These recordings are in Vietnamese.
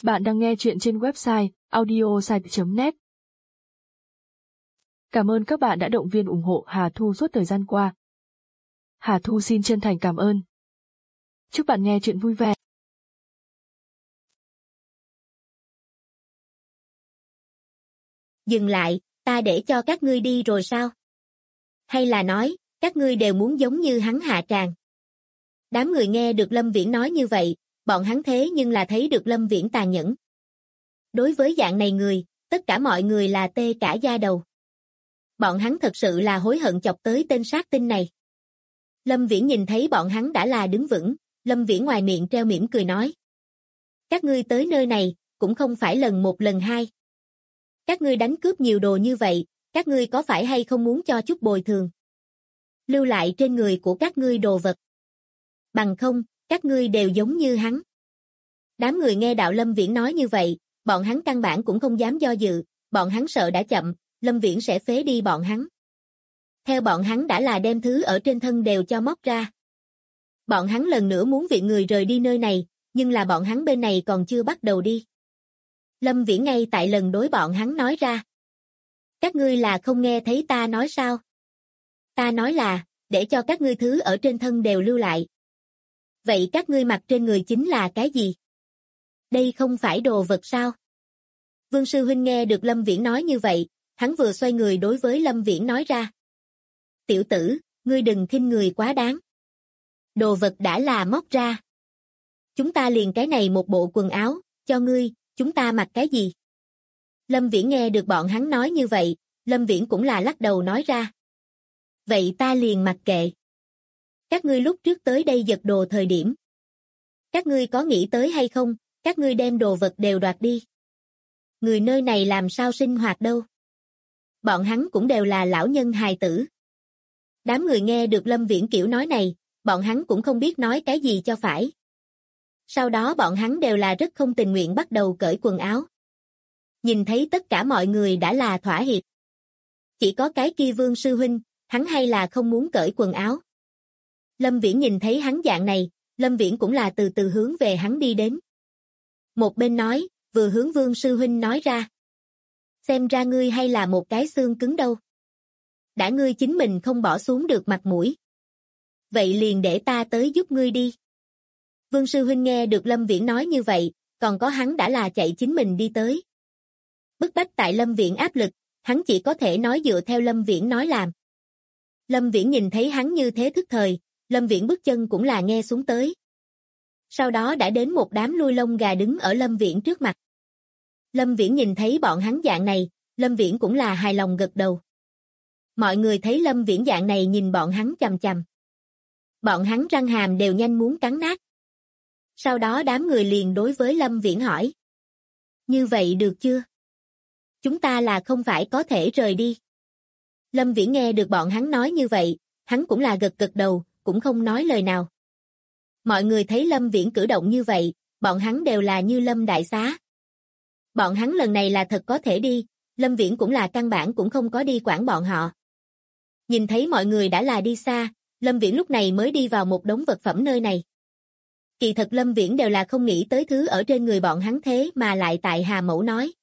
Bạn đang nghe chuyện trên website audiosite.net. Cảm ơn các bạn đã động viên ủng hộ Hà Thu suốt thời gian qua. Hà Thu xin chân thành cảm ơn. Chúc bạn nghe chuyện vui vẻ. Dừng lại, ta để cho các ngươi đi rồi sao? Hay là nói, các ngươi đều muốn giống như hắn hạ tràng? Đám người nghe được Lâm Viễn nói như vậy, bọn hắn thế nhưng là thấy được Lâm Viễn tàn nhẫn. Đối với dạng này người, tất cả mọi người là tê cả da đầu. Bọn hắn thật sự là hối hận chọc tới tên sát tinh này. Lâm Viễn nhìn thấy bọn hắn đã là đứng vững, Lâm Viễn ngoài miệng treo mỉm cười nói. Các ngươi tới nơi này, cũng không phải lần một lần hai. Các ngươi đánh cướp nhiều đồ như vậy, các ngươi có phải hay không muốn cho chút bồi thường? Lưu lại trên người của các ngươi đồ vật. Bằng không, các ngươi đều giống như hắn. Đám người nghe đạo Lâm Viễn nói như vậy, bọn hắn căn bản cũng không dám do dự, bọn hắn sợ đã chậm, Lâm Viễn sẽ phế đi bọn hắn. Theo bọn hắn đã là đem thứ ở trên thân đều cho móc ra. Bọn hắn lần nữa muốn viện người rời đi nơi này, nhưng là bọn hắn bên này còn chưa bắt đầu đi. Lâm Viễn ngay tại lần đối bọn hắn nói ra. Các ngươi là không nghe thấy ta nói sao? Ta nói là, để cho các ngươi thứ ở trên thân đều lưu lại. Vậy các ngươi mặc trên người chính là cái gì? Đây không phải đồ vật sao? Vương Sư Huynh nghe được Lâm Viễn nói như vậy, hắn vừa xoay người đối với Lâm Viễn nói ra. Tiểu tử, ngươi đừng khinh người quá đáng. Đồ vật đã là móc ra. Chúng ta liền cái này một bộ quần áo, cho ngươi, chúng ta mặc cái gì? Lâm Viễn nghe được bọn hắn nói như vậy, Lâm Viễn cũng là lắc đầu nói ra. Vậy ta liền mặc kệ. Các ngươi lúc trước tới đây giật đồ thời điểm. Các ngươi có nghĩ tới hay không, các ngươi đem đồ vật đều đoạt đi. Người nơi này làm sao sinh hoạt đâu. Bọn hắn cũng đều là lão nhân hài tử. Đám người nghe được Lâm Viễn kiểu nói này, bọn hắn cũng không biết nói cái gì cho phải. Sau đó bọn hắn đều là rất không tình nguyện bắt đầu cởi quần áo. Nhìn thấy tất cả mọi người đã là thỏa hiệp. Chỉ có cái kia Vương Sư Huynh, hắn hay là không muốn cởi quần áo. Lâm Viễn nhìn thấy hắn dạng này, Lâm Viễn cũng là từ từ hướng về hắn đi đến. Một bên nói, vừa hướng Vương Sư Huynh nói ra. Xem ra ngươi hay là một cái xương cứng đâu. Đã ngươi chính mình không bỏ xuống được mặt mũi. Vậy liền để ta tới giúp ngươi đi. Vương Sư Huynh nghe được Lâm Viễn nói như vậy, còn có hắn đã là chạy chính mình đi tới. Bức bách tại Lâm Viễn áp lực, hắn chỉ có thể nói dựa theo Lâm Viễn nói làm. Lâm Viễn nhìn thấy hắn như thế thức thời, Lâm Viễn bước chân cũng là nghe xuống tới. Sau đó đã đến một đám lui lông gà đứng ở Lâm Viễn trước mặt. Lâm Viễn nhìn thấy bọn hắn dạng này, Lâm Viễn cũng là hài lòng gật đầu. Mọi người thấy Lâm Viễn dạng này nhìn bọn hắn chằm chằm. Bọn hắn răng hàm đều nhanh muốn cắn nát. Sau đó đám người liền đối với Lâm Viễn hỏi. Như vậy được chưa? Chúng ta là không phải có thể rời đi. Lâm Viễn nghe được bọn hắn nói như vậy, hắn cũng là gật gật đầu, cũng không nói lời nào. Mọi người thấy Lâm Viễn cử động như vậy, bọn hắn đều là như Lâm đại xá. Bọn hắn lần này là thật có thể đi, Lâm Viễn cũng là căn bản cũng không có đi quản bọn họ. Nhìn thấy mọi người đã là đi xa, Lâm Viễn lúc này mới đi vào một đống vật phẩm nơi này. Kỳ thật Lâm Viễn đều là không nghĩ tới thứ ở trên người bọn hắn thế mà lại tại Hà Mẫu nói.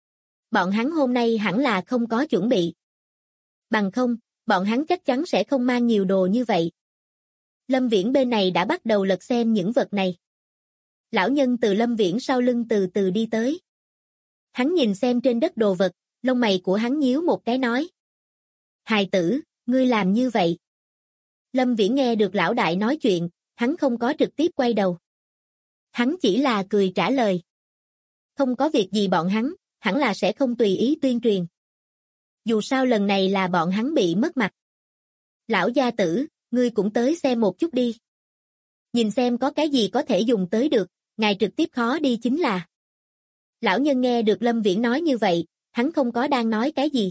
Bọn hắn hôm nay hẳn là không có chuẩn bị. Bằng không, bọn hắn chắc chắn sẽ không mang nhiều đồ như vậy. Lâm Viễn bên này đã bắt đầu lật xem những vật này. Lão nhân từ Lâm Viễn sau lưng từ từ đi tới. Hắn nhìn xem trên đất đồ vật, lông mày của hắn nhíu một cái nói. Hài tử, ngươi làm như vậy. Lâm Viễn nghe được lão đại nói chuyện, hắn không có trực tiếp quay đầu. Hắn chỉ là cười trả lời. Không có việc gì bọn hắn, hẳn là sẽ không tùy ý tuyên truyền. Dù sao lần này là bọn hắn bị mất mặt. Lão gia tử, ngươi cũng tới xem một chút đi. Nhìn xem có cái gì có thể dùng tới được, ngài trực tiếp khó đi chính là. Lão nhân nghe được Lâm Viễn nói như vậy, hắn không có đang nói cái gì.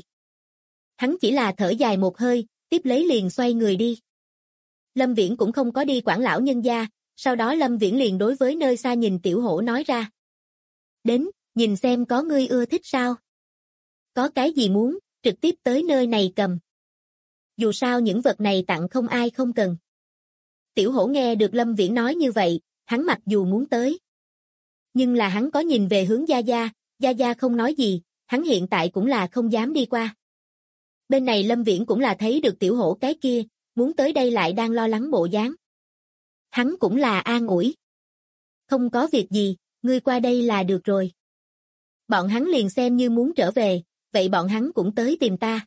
Hắn chỉ là thở dài một hơi, tiếp lấy liền xoay người đi. Lâm Viễn cũng không có đi quản lão nhân gia, sau đó Lâm Viễn liền đối với nơi xa nhìn Tiểu Hổ nói ra. Đến, nhìn xem có ngươi ưa thích sao? Có cái gì muốn, trực tiếp tới nơi này cầm. Dù sao những vật này tặng không ai không cần. Tiểu Hổ nghe được Lâm Viễn nói như vậy, hắn mặc dù muốn tới. Nhưng là hắn có nhìn về hướng Gia Gia không nói gì, hắn hiện tại cũng là không dám đi qua. Bên này Lâm Viễn cũng là thấy được tiểu hổ cái kia, muốn tới đây lại đang lo lắng bộ dáng. Hắn cũng là an ủi. Không có việc gì, ngươi qua đây là được rồi. Bọn hắn liền xem như muốn trở về, vậy bọn hắn cũng tới tìm ta.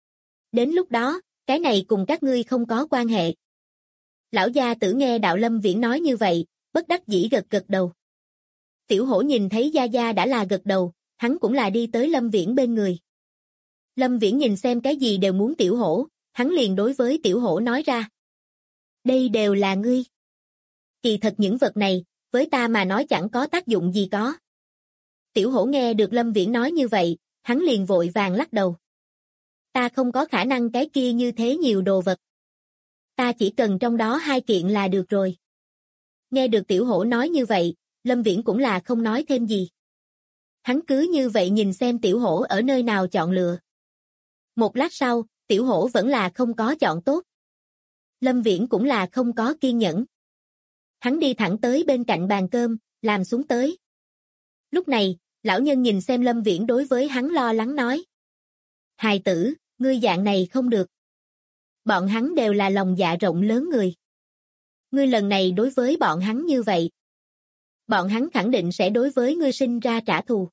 Đến lúc đó, cái này cùng các ngươi không có quan hệ. Lão gia tử nghe đạo Lâm Viễn nói như vậy, bất đắc dĩ gật gật đầu. Tiểu hổ nhìn thấy Gia Gia đã là gật đầu, hắn cũng là đi tới Lâm Viễn bên người. Lâm Viễn nhìn xem cái gì đều muốn tiểu hổ, hắn liền đối với tiểu hổ nói ra. Đây đều là ngươi. Kỳ thật những vật này, với ta mà nói chẳng có tác dụng gì có. Tiểu hổ nghe được Lâm Viễn nói như vậy, hắn liền vội vàng lắc đầu. Ta không có khả năng cái kia như thế nhiều đồ vật. Ta chỉ cần trong đó 2 kiện là được rồi. Nghe được tiểu hổ nói như vậy, Lâm Viễn cũng là không nói thêm gì. Hắn cứ như vậy nhìn xem tiểu hổ ở nơi nào chọn lựa. Một lát sau, tiểu hổ vẫn là không có chọn tốt. Lâm Viễn cũng là không có kiên nhẫn. Hắn đi thẳng tới bên cạnh bàn cơm, làm xuống tới. Lúc này, lão nhân nhìn xem Lâm Viễn đối với hắn lo lắng nói. Hài tử, ngươi dạng này không được. Bọn hắn đều là lòng dạ rộng lớn người. Ngươi lần này đối với bọn hắn như vậy. Bọn hắn khẳng định sẽ đối với ngươi sinh ra trả thù.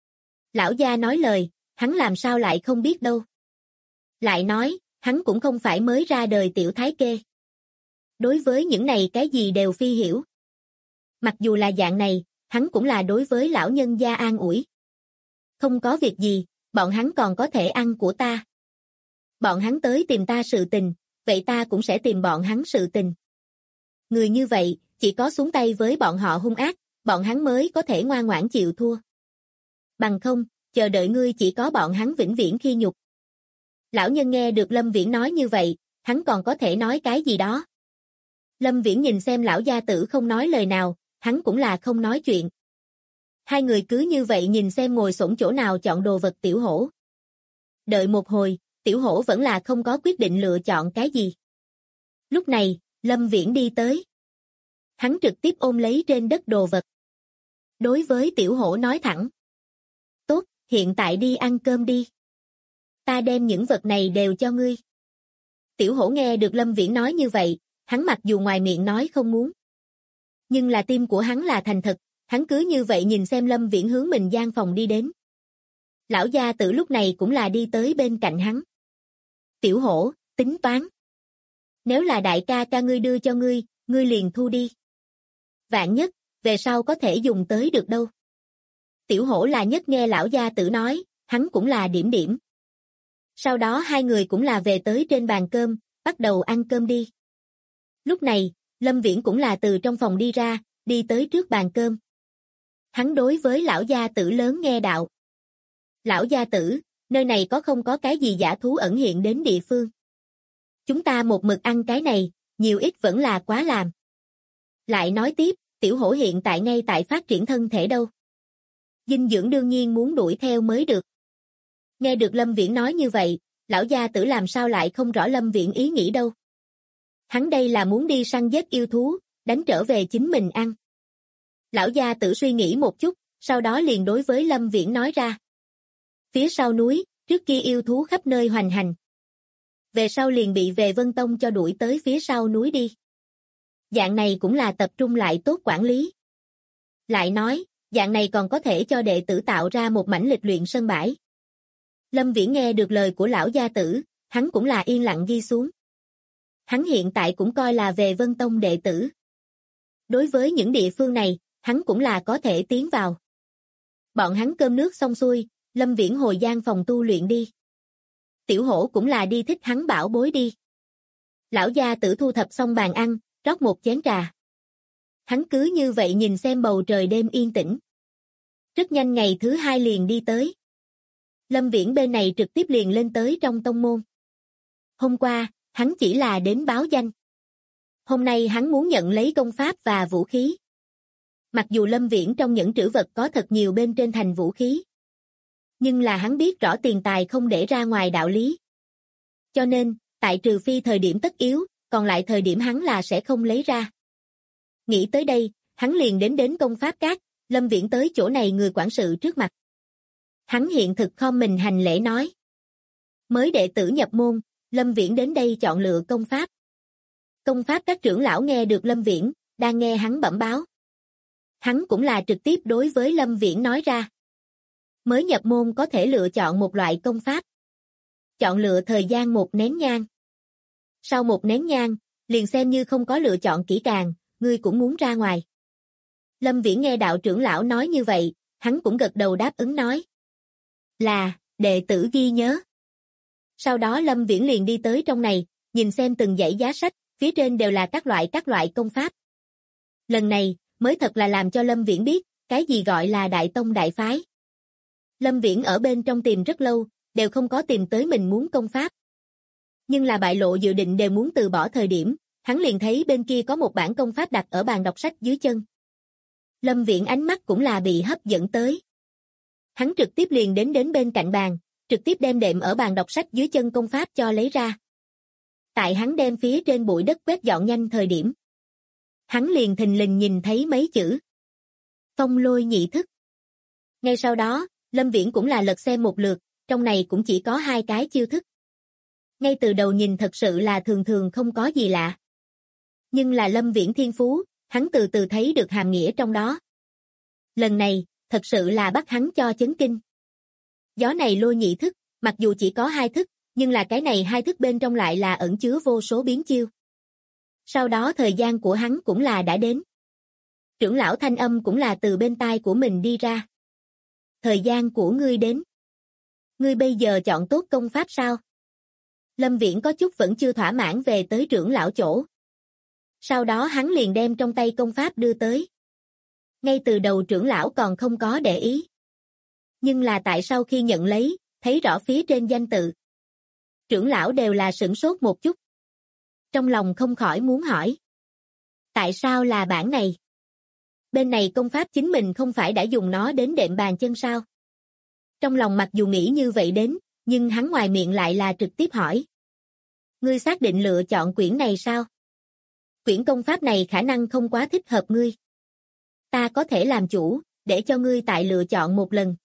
Lão gia nói lời, hắn làm sao lại không biết đâu. Lại nói, hắn cũng không phải mới ra đời tiểu thái kê. Đối với những này cái gì đều phi hiểu. Mặc dù là dạng này, hắn cũng là đối với lão nhân gia an ủi. Không có việc gì, bọn hắn còn có thể ăn của ta. Bọn hắn tới tìm ta sự tình, vậy ta cũng sẽ tìm bọn hắn sự tình. Người như vậy, chỉ có xuống tay với bọn họ hung ác, bọn hắn mới có thể ngoan ngoãn chịu thua. Bằng không, chờ đợi ngươi chỉ có bọn hắn vĩnh viễn khi nhục. Lão nhân nghe được Lâm Viễn nói như vậy, hắn còn có thể nói cái gì đó. Lâm Viễn nhìn xem lão gia tử không nói lời nào, hắn cũng là không nói chuyện. Hai người cứ như vậy nhìn xem ngồi xổm chỗ nào chọn đồ vật tiểu hổ. Đợi một hồi, tiểu hổ vẫn là không có quyết định lựa chọn cái gì. Lúc này, Lâm Viễn đi tới. Hắn trực tiếp ôm lấy trên đất đồ vật. Đối với tiểu hổ nói thẳng. Tốt, hiện tại đi ăn cơm đi. Ta đem những vật này đều cho ngươi. Tiểu hổ nghe được Lâm Viễn nói như vậy, hắn mặc dù ngoài miệng nói không muốn. Nhưng là tim của hắn là thành thật, hắn cứ như vậy nhìn xem Lâm Viễn hướng mình gian phòng đi đến. Lão gia tử lúc này cũng là đi tới bên cạnh hắn. Tiểu hổ, tính toán. Nếu là đại ca ca ngươi đưa cho ngươi, ngươi liền thu đi. Vạn nhất, về sau có thể dùng tới được đâu. Tiểu hổ là nhất nghe lão gia tử nói, hắn cũng là điểm điểm. Sau đó hai người cũng là về tới trên bàn cơm, bắt đầu ăn cơm đi. Lúc này, Lâm Viễn cũng là từ trong phòng đi ra, đi tới trước bàn cơm. Hắn đối với lão gia tử lớn nghe đạo. Lão gia tử, nơi này có không có cái gì giả thú ẩn hiện đến địa phương. Chúng ta một mực ăn cái này, nhiều ít vẫn là quá làm. Lại nói tiếp, tiểu hổ hiện tại ngay tại phát triển thân thể đâu. Dinh dưỡng đương nhiên muốn đuổi theo mới được. Nghe được Lâm Viễn nói như vậy, lão gia tử làm sao lại không rõ Lâm Viễn ý nghĩ đâu. Hắn đây là muốn đi săn giết yêu thú, đánh trở về chính mình ăn. Lão gia tử suy nghĩ một chút, sau đó liền đối với Lâm Viễn nói ra. Phía sau núi, trước kia yêu thú khắp nơi hoành hành. Về sau liền bị về Vân Tông cho đuổi tới phía sau núi đi. Dạng này cũng là tập trung lại tốt quản lý. Lại nói, dạng này còn có thể cho đệ tử tạo ra một mảnh lịch luyện sân bãi. Lâm Viễn nghe được lời của lão gia tử, hắn cũng là yên lặng ghi xuống. Hắn hiện tại cũng coi là về Vân Tông đệ tử. Đối với những địa phương này, hắn cũng là có thể tiến vào. Bọn hắn cơm nước xong xuôi, Lâm Viễn hồi gian phòng tu luyện đi. Tiểu hổ cũng là đi thích hắn bảo bối đi. Lão gia tử thu thập xong bàn ăn, rót một chén trà. Hắn cứ như vậy nhìn xem bầu trời đêm yên tĩnh. Rất nhanh ngày thứ 2 liền đi tới. Lâm Viễn bên này trực tiếp liền lên tới trong tông môn. Hôm qua, hắn chỉ là đến báo danh. Hôm nay hắn muốn nhận lấy công pháp và vũ khí. Mặc dù Lâm Viễn trong những trữ vật có thật nhiều bên trên thành vũ khí. Nhưng là hắn biết rõ tiền tài không để ra ngoài đạo lý. Cho nên, tại trừ phi thời điểm tất yếu, còn lại thời điểm hắn là sẽ không lấy ra. Nghĩ tới đây, hắn liền đến công pháp các, Lâm Viễn tới chỗ này người quản sự trước mặt. Hắn hiện thực khom mình hành lễ nói. Mới đệ tử nhập môn, Lâm Viễn đến đây chọn lựa công pháp. Công pháp các trưởng lão nghe được Lâm Viễn, đang nghe hắn bẩm báo. Hắn cũng là trực tiếp đối với Lâm Viễn nói ra. Mới nhập môn có thể lựa chọn một loại công pháp. Chọn lựa thời gian 1 nén nhang. Sau 1 nén nhang, liền xem như không có lựa chọn kỹ càng, ngươi cũng muốn ra ngoài. Lâm Viễn nghe đạo trưởng lão nói như vậy, hắn cũng gật đầu đáp ứng nói. Là, đệ tử ghi nhớ. Sau đó Lâm Viễn liền đi tới trong này, nhìn xem từng dãy giá sách, phía trên đều là các loại công pháp. Lần này, mới thật là làm cho Lâm Viễn biết, cái gì gọi là đại tông đại phái. Lâm Viễn ở bên trong tìm rất lâu, đều không có tìm tới mình muốn công pháp. Nhưng là bại lộ dự định đều muốn từ bỏ thời điểm, hắn liền thấy bên kia có một bản công pháp đặt ở bàn đọc sách dưới chân. Lâm Viễn ánh mắt cũng là bị hấp dẫn tới. Hắn trực tiếp liền đến bên cạnh bàn, trực tiếp đem đệm ở bàn đọc sách dưới chân công pháp cho lấy ra. Tại hắn đem phía trên bụi đất quét dọn nhanh thời điểm. Hắn liền thình lình nhìn thấy mấy chữ. Phong lôi nhị thức. Ngay sau đó, Lâm Viễn cũng là lật xem một lượt, trong này cũng chỉ có 2 cái chiêu thức. Ngay từ đầu nhìn thật sự là thường thường không có gì lạ. Nhưng là Lâm Viễn thiên phú, hắn từ từ thấy được hàm nghĩa trong đó. Lần này, thật sự là bắt hắn cho chấn kinh. Gió này lôi nhị thức, mặc dù chỉ có 2 thức, nhưng là cái này 2 thức bên trong lại là ẩn chứa vô số biến chiêu. Sau đó thời gian của hắn cũng là đã đến. Trưởng lão thanh âm cũng là từ bên tai của mình đi ra. Thời gian của ngươi đến. Ngươi bây giờ chọn tốt công pháp sao? Lâm Viễn có chút vẫn chưa thỏa mãn về tới trưởng lão chỗ. Sau đó hắn liền đem trong tay công pháp đưa tới. Ngay từ đầu trưởng lão còn không có để ý. Nhưng là tại sau khi nhận lấy, thấy rõ phía trên danh tự. Trưởng lão đều là sửng sốt một chút. Trong lòng không khỏi muốn hỏi. Tại sao là bản này? Bên này công pháp chính mình không phải đã dùng nó đến đệm bàn chân sao? Trong lòng mặc dù nghĩ như vậy đến, nhưng hắn ngoài miệng lại là trực tiếp hỏi. Ngươi xác định lựa chọn quyển này sao? Quyển công pháp này khả năng không quá thích hợp ngươi. Ta có thể làm chủ, để cho ngươi tại lựa chọn một lần.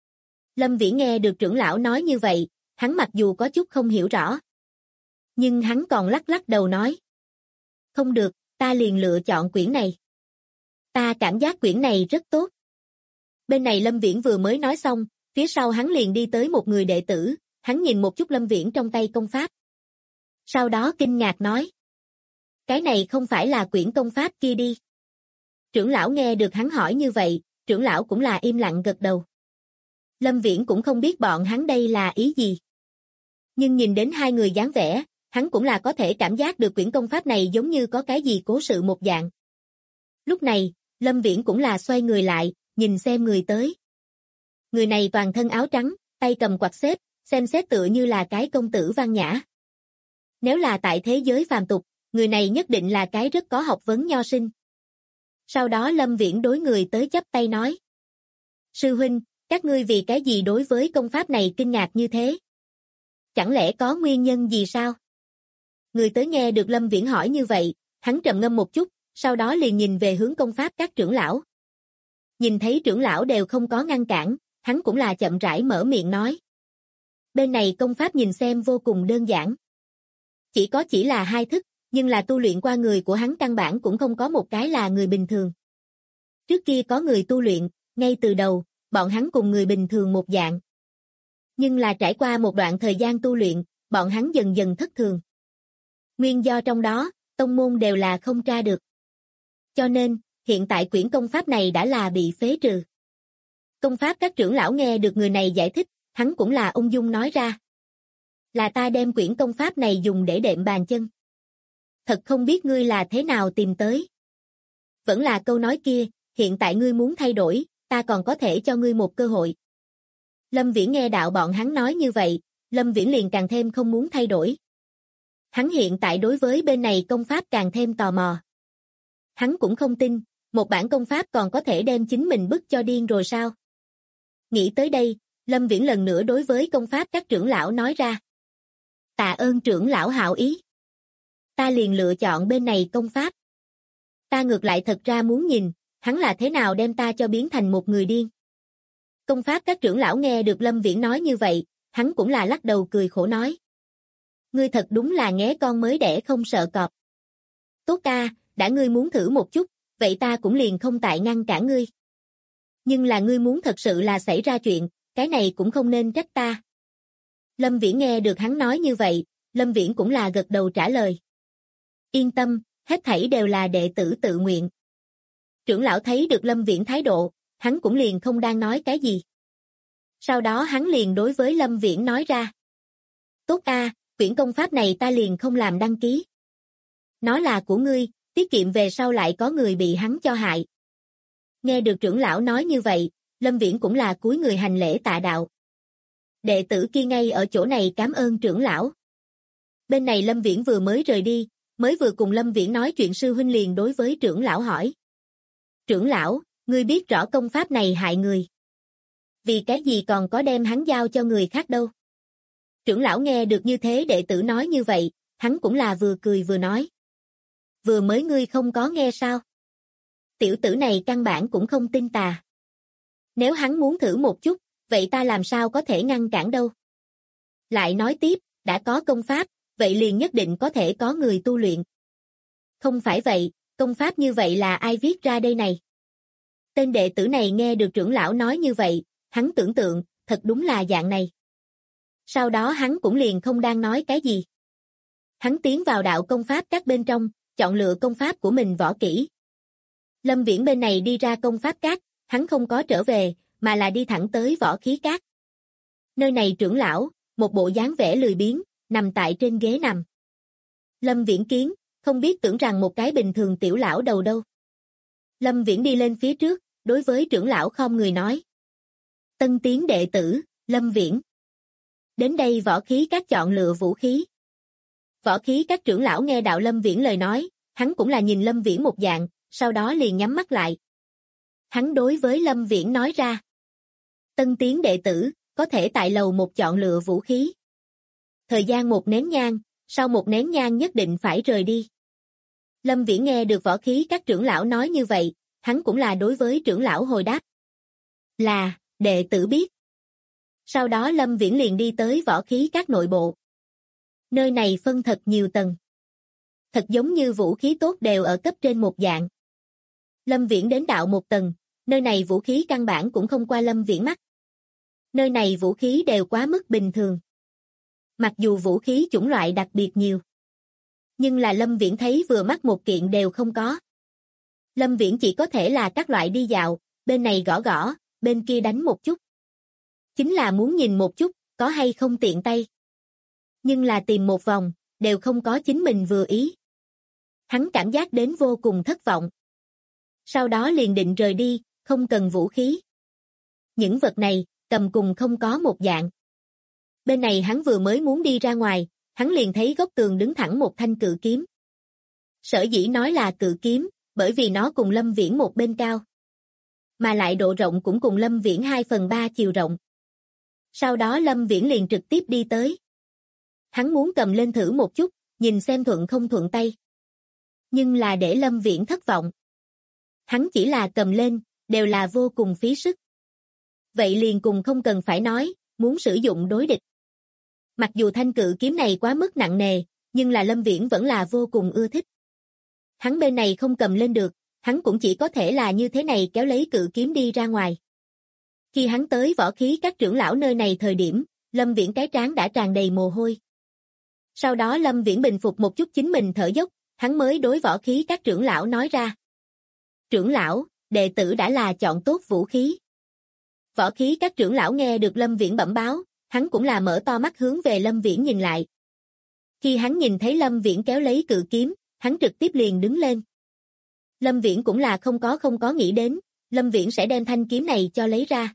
Lâm Viễn nghe được trưởng lão nói như vậy, hắn mặc dù có chút không hiểu rõ. Nhưng hắn còn lắc lắc đầu nói. Không được, ta liền lựa chọn quyển này. Ta cảm giác quyển này rất tốt. Bên này Lâm Viễn vừa mới nói xong, phía sau hắn liền đi tới một người đệ tử, hắn nhìn một chút Lâm Viễn trong tay công pháp. Sau đó kinh ngạc nói. Cái này không phải là quyển công pháp kia đi. Trưởng lão nghe được hắn hỏi như vậy, trưởng lão cũng là im lặng gật đầu. Lâm Viễn cũng không biết bọn hắn đây là ý gì. Nhưng nhìn đến 2 người dáng vẻ, hắn cũng là có thể cảm giác được quyển công pháp này giống như có cái gì cố sự một dạng. Lúc này, Lâm Viễn cũng là xoay người lại, nhìn xem người tới. Người này toàn thân áo trắng, tay cầm quạt xếp, xem xét tựa như là cái công tử văn nhã. Nếu là tại thế giới phàm tục, người này nhất định là cái rất có học vấn nho sinh. Sau đó Lâm Viễn đối người tới chắp tay nói. Sư huynh, các ngươi vì cái gì đối với công pháp này kinh ngạc như thế? Chẳng lẽ có nguyên nhân gì sao? Người tới nghe được Lâm Viễn hỏi như vậy, hắn trầm ngâm một chút, sau đó liền nhìn về hướng công pháp các trưởng lão. Nhìn thấy trưởng lão đều không có ngăn cản, hắn cũng là chậm rãi mở miệng nói. Bên này công pháp nhìn xem vô cùng đơn giản. Chỉ là 2 thức, nhưng là tu luyện qua người của hắn căn bản cũng không có một cái là người bình thường. Trước kia có người tu luyện, ngay từ đầu, bọn hắn cùng người bình thường một dạng. Nhưng là trải qua một đoạn thời gian tu luyện, bọn hắn dần dần thất thường. Nguyên do trong đó, tông môn đều là không tra được. Cho nên, hiện tại quyển công pháp này đã là bị phế trừ. Công pháp các trưởng lão nghe được người này giải thích, hắn cũng là ung dung nói ra. Là ta đem quyển công pháp này dùng để đệm bàn chân. Thật không biết ngươi là thế nào tìm tới. Vẫn là câu nói kia, hiện tại ngươi muốn thay đổi, ta còn có thể cho ngươi một cơ hội. Lâm Viễn nghe đạo bọn hắn nói như vậy, Lâm Viễn liền càng thêm không muốn thay đổi. Hắn hiện tại đối với bên này công pháp càng thêm tò mò. Hắn cũng không tin, một bản công pháp còn có thể đem chính mình bức cho điên rồi sao? Nghĩ tới đây, Lâm Viễn lần nữa đối với công pháp các trưởng lão nói ra. Tạ ơn trưởng lão hảo ý. Ta liền lựa chọn bên này công pháp. Ta ngược lại thật ra muốn nhìn, hắn là thế nào đem ta cho biến thành một người điên. Công pháp các trưởng lão nghe được Lâm Viễn nói như vậy, hắn cũng là lắc đầu cười khổ nói. Ngươi thật đúng là nghé con mới đẻ không sợ cọp. Tốt ca, đã ngươi muốn thử một chút, vậy ta cũng liền không tại ngăn cản ngươi. Nhưng là ngươi muốn thật sự là xảy ra chuyện, cái này cũng không nên trách ta. Lâm Viễn nghe được hắn nói như vậy, Lâm Viễn cũng là gật đầu trả lời. Yên tâm, hết thảy đều là đệ tử tự nguyện. Trưởng lão thấy được Lâm Viễn thái độ, hắn cũng liền không đang nói cái gì. Sau đó hắn liền đối với Lâm Viễn nói ra. Tốt a, quyển công pháp này ta liền không làm đăng ký. Nó là của ngươi, tiết kiệm về sau lại có người bị hắn cho hại. Nghe được trưởng lão nói như vậy, Lâm Viễn cũng là cúi người hành lễ tạ đạo. Đệ tử kia ngay ở chỗ này cảm ơn trưởng lão. Bên này Lâm Viễn vừa mới rời đi, mới vừa cùng Lâm Viễn nói chuyện sư huynh liền đối với trưởng lão hỏi. Trưởng lão, ngươi biết rõ công pháp này hại người. Vì cái gì còn có đem hắn giao cho người khác đâu? Trưởng lão nghe được như thế đệ tử nói như vậy, hắn cũng là vừa cười vừa nói. Vừa mới ngươi không có nghe sao? Tiểu tử này căn bản cũng không tin tà. Nếu hắn muốn thử một chút, vậy ta làm sao có thể ngăn cản đâu? Lại nói tiếp, đã có công pháp, vậy liền nhất định có thể có người tu luyện. Không phải vậy, công pháp như vậy là ai viết ra đây này? Tên đệ tử này nghe được trưởng lão nói như vậy, hắn tưởng tượng, thật đúng là dạng này. Sau đó hắn cũng liền không đang nói cái gì. Hắn tiến vào đạo công pháp các bên trong, chọn lựa công pháp của mình võ kỹ. Lâm Viễn bên này đi ra công pháp các, hắn không có trở về, mà là đi thẳng tới võ khí các. Nơi này trưởng lão, một bộ dáng vẻ lười biếng, nằm tại trên ghế nằm. Lâm Viễn kiến, không biết tưởng rằng một cái bình thường tiểu lão đầu đâu. Lâm Viễn đi lên phía trước, đối với trưởng lão khom người nói. Tân tiến đệ tử, Lâm Viễn. Đến đây võ khí các chọn lựa vũ khí. Võ khí các trưởng lão nghe đạo Lâm Viễn lời nói, hắn cũng là nhìn Lâm Viễn một dạng, sau đó liền nhắm mắt lại. Hắn đối với Lâm Viễn nói ra. Tân tiến đệ tử, có thể tại lầu một chọn lựa vũ khí. Thời gian 1 nén nhang, sau 1 nén nhang nhất định phải rời đi. Lâm Viễn nghe được võ khí các trưởng lão nói như vậy, hắn cũng là đối với trưởng lão hồi đáp. Là, đệ tử biết. Sau đó Lâm Viễn liền đi tới võ khí các nội bộ. Nơi này phân thật nhiều tầng. Thật giống như vũ khí tốt đều ở cấp trên một dạng. Lâm Viễn đến đạo một tầng, nơi này vũ khí căn bản cũng không qua Lâm Viễn mắt. Nơi này vũ khí đều quá mức bình thường. Mặc dù vũ khí chủng loại đặc biệt nhiều, nhưng là Lâm Viễn thấy vừa mắt một kiện đều không có. Lâm Viễn chỉ có thể là các loại đi dạo, bên này gõ gõ, bên kia đánh một chút. Chính là muốn nhìn một chút, có hay không tiện tay. Nhưng là tìm một vòng, đều không có chính mình vừa ý. Hắn cảm giác đến vô cùng thất vọng. Sau đó liền định rời đi, không cần vũ khí. Những vật này, cầm cùng không có một dạng. Bên này hắn vừa mới muốn đi ra ngoài, hắn liền thấy góc tường đứng thẳng một thanh cự kiếm. Sở dĩ nói là cự kiếm, bởi vì nó cùng Lâm Viễn một bên cao. Mà lại độ rộng cũng cùng Lâm Viễn 2/3 chiều rộng. Sau đó Lâm Viễn liền trực tiếp đi tới. Hắn muốn cầm lên thử một chút, nhìn xem thuận không thuận tay. Nhưng là để Lâm Viễn thất vọng. Hắn chỉ là cầm lên, đều là vô cùng phí sức. Vậy liền cùng không cần phải nói, muốn sử dụng đối địch. Mặc dù thanh cự kiếm này quá mức nặng nề, nhưng là Lâm Viễn vẫn là vô cùng ưa thích. Hắn bên này không cầm lên được, hắn cũng chỉ có thể là như thế này kéo lấy cự kiếm đi ra ngoài. Khi hắn tới võ khí các trưởng lão nơi này thời điểm, Lâm Viễn cái trán đã tràn đầy mồ hôi. Sau đó Lâm Viễn bình phục một chút chính mình thở dốc, hắn mới đối võ khí các trưởng lão nói ra. Trưởng lão, đệ tử đã là chọn tốt vũ khí. Võ khí các trưởng lão nghe được Lâm Viễn bẩm báo, hắn cũng là mở to mắt hướng về Lâm Viễn nhìn lại. Khi hắn nhìn thấy Lâm Viễn kéo lấy cự kiếm, hắn trực tiếp liền đứng lên. Lâm Viễn cũng là không có nghĩ đến, Lâm Viễn sẽ đem thanh kiếm này cho lấy ra.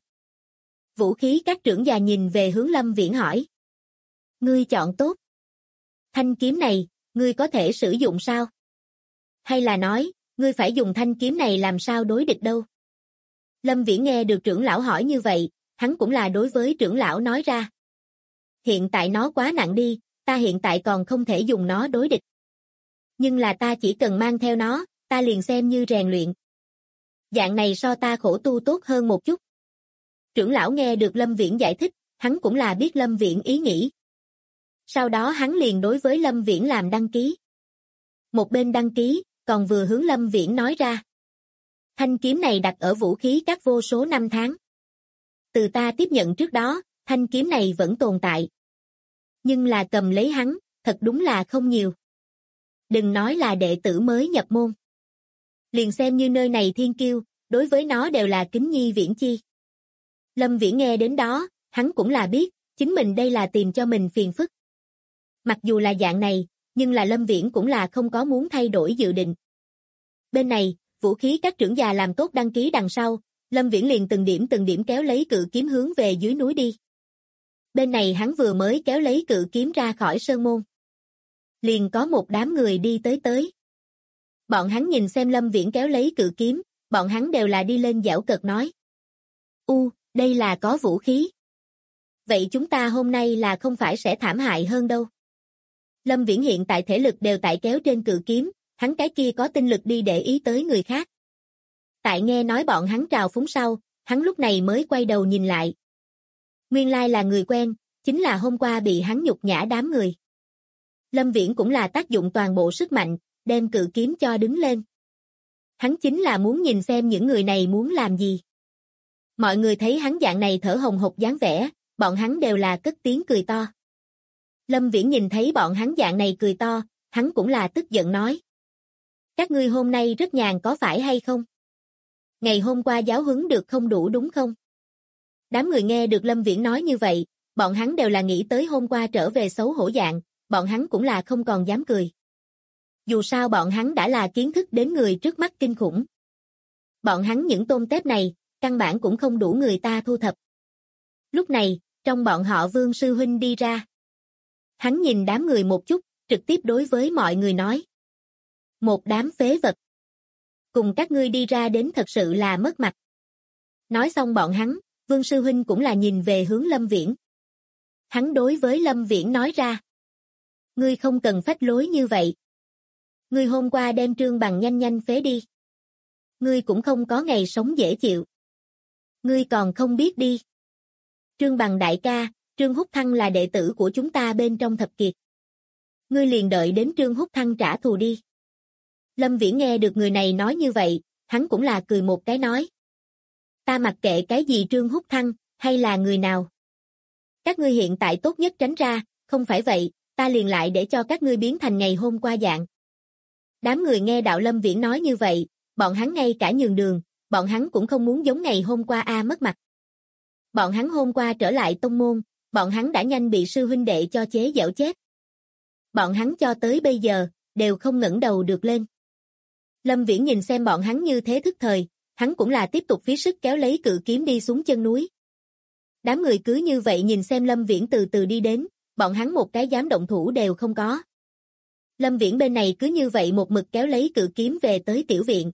Vũ khí các trưởng già nhìn về hướng Lâm Viễn hỏi. Ngươi chọn tốt. Thanh kiếm này, ngươi có thể sử dụng sao? Hay là nói, ngươi phải dùng thanh kiếm này làm sao đối địch đâu? Lâm Viễn nghe được trưởng lão hỏi như vậy, hắn cũng là đối với trưởng lão nói ra. Hiện tại nó quá nặng đi, ta hiện tại còn không thể dùng nó đối địch. Nhưng là ta chỉ cần mang theo nó, ta liền xem như rèn luyện. Dạng này so ta khổ tu tốt hơn một chút. Trưởng lão nghe được Lâm Viễn giải thích, hắn cũng là biết Lâm Viễn ý nghĩ. Sau đó hắn liền đối với Lâm Viễn làm đăng ký. Một bên đăng ký, còn vừa hướng Lâm Viễn nói ra. Thanh kiếm này đặt ở vũ khí các vô số năm tháng. Từ ta tiếp nhận trước đó, thanh kiếm này vẫn tồn tại. Nhưng là cầm lấy hắn, thật đúng là không nhiều. Đừng nói là đệ tử mới nhập môn. Liền xem như nơi này thiên kiêu, đối với nó đều là kính nhi viễn chi. Lâm Viễn nghe đến đó, hắn cũng là biết, chính mình đây là tìm cho mình phiền phức. Mặc dù là dạng này, nhưng là Lâm Viễn cũng là không có muốn thay đổi dự định. Bên này, vũ khí các trưởng già làm tốt đăng ký đằng sau, Lâm Viễn liền từng điểm kéo lấy cự kiếm hướng về dưới núi đi. Bên này hắn vừa mới kéo lấy cự kiếm ra khỏi sơn môn. Liền có một đám người đi tới. Bọn hắn nhìn xem Lâm Viễn kéo lấy cự kiếm, bọn hắn đều là đi lên giảo cợt nói. Đây là có vũ khí. Vậy chúng ta hôm nay là không phải sẽ thảm hại hơn đâu. Lâm Viễn hiện tại thể lực đều tại kéo trên cự kiếm, hắn cái kia có tinh lực đi để ý tới người khác. Tại nghe nói bọn hắn trào phúng sau, hắn lúc này mới quay đầu nhìn lại. Nguyên lai là người quen, chính là hôm qua bị hắn nhục nhã đám người. Lâm Viễn cũng là tác dụng toàn bộ sức mạnh, đem cự kiếm cho đứng lên. Hắn chính là muốn nhìn xem những người này muốn làm gì. Mọi người thấy hắn dạng này thở hồng hộc dáng vẻ, bọn hắn đều là cất tiếng cười to. Lâm Viễn nhìn thấy bọn hắn dạng này cười to, hắn cũng là tức giận nói. Các ngươi hôm nay rất nhàn có phải hay không? Ngày hôm qua giáo huấn được không đủ đúng không? Đám người nghe được Lâm Viễn nói như vậy, bọn hắn đều là nghĩ tới hôm qua trở về xấu hổ dạng, bọn hắn cũng là không còn dám cười. Dù sao bọn hắn đã là kiến thức đến người trước mắt kinh khủng. Bọn hắn những tôm tép này, căn bản cũng không đủ người ta thu thập. Lúc này, trong bọn họ Vương Sư Huynh đi ra. Hắn nhìn đám người một chút, trực tiếp đối với mọi người nói. Một đám phế vật. Cùng các ngươi đi ra đến thật sự là mất mặt. Nói xong bọn hắn, Vương Sư Huynh cũng là nhìn về hướng Lâm Viễn. Hắn đối với Lâm Viễn nói ra. Ngươi không cần phách lối như vậy. Ngươi hôm qua đem Trương Bằng nhanh phế đi. Ngươi cũng không có ngày sống dễ chịu. Ngươi còn không biết đi. Trương Bằng đại ca, Trương Húc Thăng là đệ tử của chúng ta bên trong thập kiệt. Ngươi liền đợi đến Trương Húc Thăng trả thù đi. Lâm Viễn nghe được người này nói như vậy, hắn cũng là cười một cái nói. Ta mặc kệ cái gì Trương Húc Thăng, hay là người nào. Các ngươi hiện tại tốt nhất tránh ra, không phải vậy, ta liền lại để cho các ngươi biến thành ngày hôm qua dạng. Đám người nghe đạo Lâm Viễn nói như vậy, bọn hắn ngay cả nhường đường, bọn hắn cũng không muốn giống ngày hôm qua mất mặt. Bọn hắn hôm qua trở lại tông môn, bọn hắn đã nhanh bị sư huynh đệ cho chế giễu chết. Bọn hắn cho tới bây giờ, đều không ngẩng đầu được lên. Lâm Viễn nhìn xem bọn hắn như thế thức thời, hắn cũng là tiếp tục phí sức kéo lấy cự kiếm đi xuống chân núi. Đám người cứ như vậy nhìn xem Lâm Viễn từ từ đi đến, bọn hắn một cái dám động thủ đều không có. Lâm Viễn bên này cứ như vậy một mực kéo lấy cự kiếm về tới tiểu viện.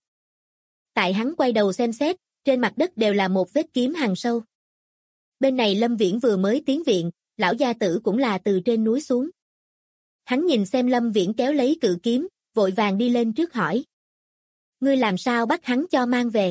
Tại hắn quay đầu xem xét, trên mặt đất đều là một vết kiếm hằn sâu. Bên này Lâm Viễn vừa mới tiến viện, lão gia tử cũng là từ trên núi xuống. Hắn nhìn xem Lâm Viễn kéo lấy cự kiếm, vội vàng đi lên trước hỏi. Ngươi làm sao bắt hắn cho mang về?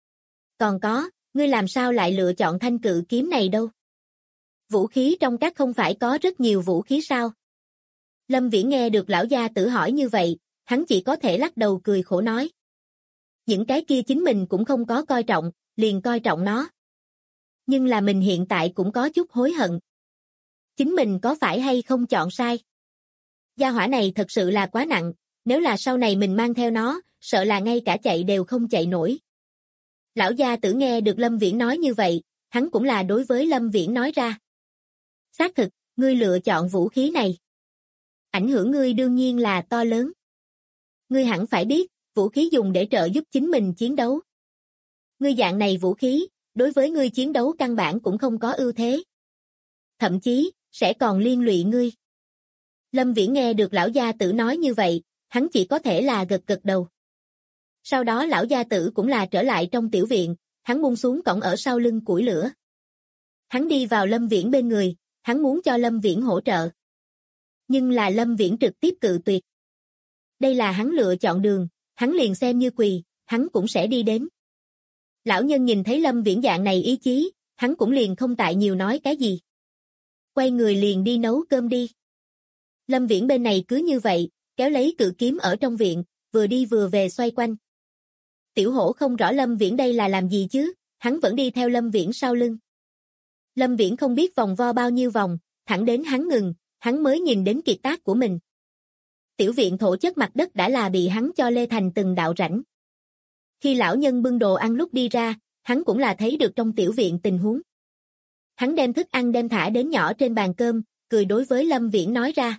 Còn có, ngươi làm sao lại lựa chọn thanh cự kiếm này đâu? Vũ khí trong các không phải có rất nhiều vũ khí sao? Lâm Viễn nghe được lão gia tử hỏi như vậy, hắn chỉ có thể lắc đầu cười khổ nói. Những cái kia chính mình cũng không có coi trọng, liền coi trọng nó. Nhưng là mình hiện tại cũng có chút hối hận. Chính mình có phải hay không chọn sai? Gia hỏa này thật sự là quá nặng, nếu là sau này mình mang theo nó, sợ là ngay cả chạy đều không chạy nổi. Lão gia tử nghe được Lâm Viễn nói như vậy, hắn cũng là đối với Lâm Viễn nói ra. Xác thực, ngươi lựa chọn vũ khí này. Ảnh hưởng ngươi đương nhiên là to lớn. Ngươi hẳn phải biết, vũ khí dùng để trợ giúp chính mình chiến đấu. Ngươi dạng này vũ khí, đối với ngươi chiến đấu căn bản cũng không có ưu thế. Thậm chí, sẽ còn liên lụy ngươi. Lâm Viễn nghe được lão gia tử nói như vậy, hắn chỉ có thể là gật gật đầu. Sau đó lão gia tử cũng là trở lại trong tiểu viện, hắn buông xuống cổng ở sau lưng củi lửa. Hắn đi vào Lâm Viễn bên người, hắn muốn cho Lâm Viễn hỗ trợ. Nhưng là Lâm Viễn trực tiếp cự tuyệt. Đây là hắn lựa chọn đường, hắn liền xem như quỳ, hắn cũng sẽ đi đến. Lão nhân nhìn thấy Lâm Viễn dạng này ý chí, hắn cũng liền không tại nhiều nói cái gì. Quay người liền đi nấu cơm đi. Lâm Viễn bên này cứ như vậy, kéo lấy cự kiếm ở trong viện, vừa đi vừa về xoay quanh. Tiểu hổ không rõ Lâm Viễn đây là làm gì chứ, hắn vẫn đi theo Lâm Viễn sau lưng. Lâm Viễn không biết vòng vo bao nhiêu vòng, thẳng đến hắn ngừng, hắn mới nhìn đến kiệt tác của mình. Tiểu viện thổ chất mặt đất đã là bị hắn cho lê thành từng đạo rãnh. Khi lão nhân bưng đồ ăn lúc đi ra, hắn cũng là thấy được trong tiểu viện tình huống. Hắn đem thức ăn đem thả đến nhỏ trên bàn cơm, cười đối với Lâm Viễn nói ra.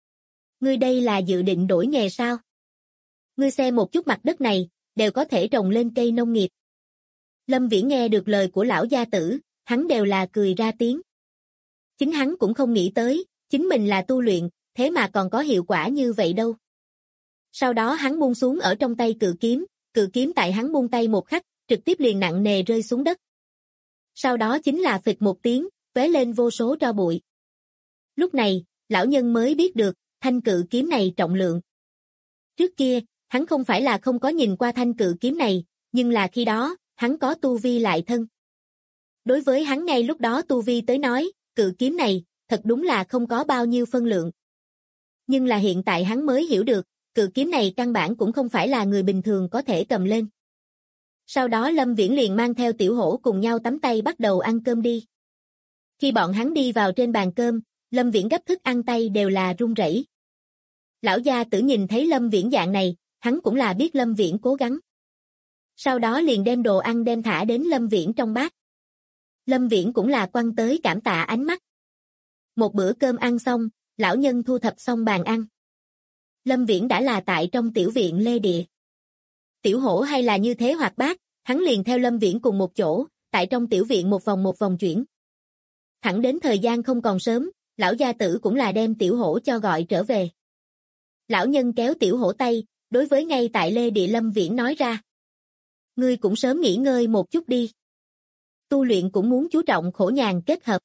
Ngươi đây là dự định đổi nghề sao? Ngươi xem một chút mặt đất này, đều có thể trồng lên cây nông nghiệp. Lâm Viễn nghe được lời của lão gia tử, hắn đều là cười ra tiếng. Chính hắn cũng không nghĩ tới, chính mình là tu luyện, thế mà còn có hiệu quả như vậy đâu. Sau đó hắn buông xuống ở trong tay cự kiếm tại hắn buông tay một khắc, trực tiếp liền nặng nề rơi xuống đất. Sau đó chính là phịch một tiếng, tóe lên vô số tro bụi. Lúc này, lão nhân mới biết được, thanh cự kiếm này trọng lượng. Trước kia, hắn không phải là không có nhìn qua thanh cự kiếm này, nhưng là khi đó, hắn có tu vi lại thân. Đối với hắn ngay lúc đó tu vi tới nói, cự kiếm này, thật đúng là không có bao nhiêu phân lượng. Nhưng là hiện tại hắn mới hiểu được, cự kiếm này căn bản cũng không phải là người bình thường có thể cầm lên. Sau đó Lâm Viễn liền mang theo tiểu hổ cùng nhau tắm tay bắt đầu ăn cơm đi. Khi bọn hắn đi vào trên bàn cơm, Lâm Viễn gấp thức ăn tay đều là run rẩy. Lão gia tử nhìn thấy Lâm Viễn dạng này, hắn cũng là biết Lâm Viễn cố gắng. Sau đó liền đem đồ ăn đem thả đến Lâm Viễn trong bát. Lâm Viễn cũng là quăng tới cảm tạ ánh mắt. Một bữa cơm ăn xong, lão nhân thu thập xong bàn ăn. Lâm Viễn đã là tại trong tiểu viện lê địa. Tiểu hổ hay là như thế hoạt bát, hắn liền theo Lâm Viễn cùng một chỗ, tại trong tiểu viện một vòng chuyển. Thẳng đến thời gian không còn sớm, lão gia tử cũng là đem tiểu hổ cho gọi trở về. Lão nhân kéo tiểu hổ tay, đối với ngay tại lê địa Lâm Viễn nói ra. Ngươi cũng sớm nghỉ ngơi một chút đi. Tu luyện cũng muốn chú trọng khổ nhàn kết hợp.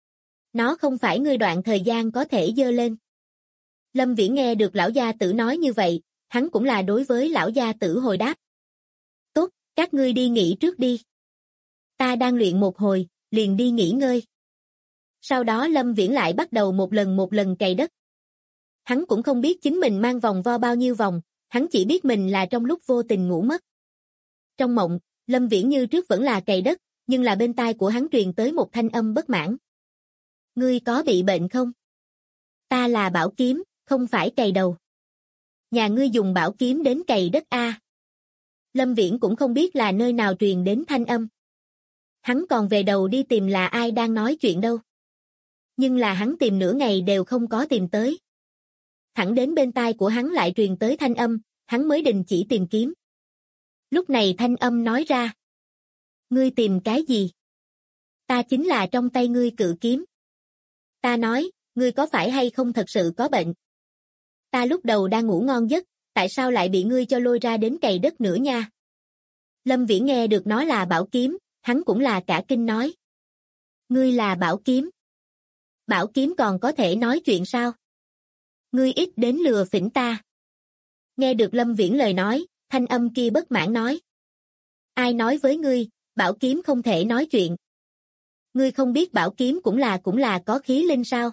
Nó không phải ngươi đoạn thời gian có thể dơ lên. Lâm Viễn nghe được lão gia tử nói như vậy, hắn cũng là đối với lão gia tử hồi đáp. Tốt, các ngươi đi nghỉ trước đi. Ta đang luyện một hồi, liền đi nghỉ ngơi. Sau đó Lâm Viễn lại bắt đầu một lần cày đất. Hắn cũng không biết chính mình mang vòng vo bao nhiêu vòng, hắn chỉ biết mình là trong lúc vô tình ngủ mất. Trong mộng, Lâm Viễn như trước vẫn là cày đất, nhưng là bên tai của hắn truyền tới một thanh âm bất mãn. Ngươi có bị bệnh không? Ta là bảo kiếm, không phải cày đầu. Nhà ngươi dùng bảo kiếm đến cày đất a? Lâm Viễn cũng không biết là nơi nào truyền đến thanh âm. Hắn còn về đầu đi tìm là ai đang nói chuyện đâu. Nhưng là hắn tìm nửa ngày đều không có tìm tới. Thẳng đến bên tai của hắn lại truyền tới thanh âm, hắn mới đình chỉ tìm kiếm. Lúc này thanh âm nói ra. Ngươi tìm cái gì? Ta chính là trong tay ngươi cự kiếm. Ta nói, ngươi có phải hay không thật sự có bệnh? Ta lúc đầu đang ngủ ngon giấc, tại sao lại bị ngươi cho lôi ra đến cày đất nữa nha? Lâm Viễn nghe được nó là bảo kiếm, hắn cũng là cả kinh nói. Ngươi là bảo kiếm. Bảo kiếm còn có thể nói chuyện sao? Ngươi ít đến lừa phỉnh ta. Nghe được Lâm Viễn lời nói, thanh âm kia bất mãn nói. Ai nói với ngươi, bảo kiếm không thể nói chuyện? Ngươi không biết bảo kiếm cũng là có khí linh sao?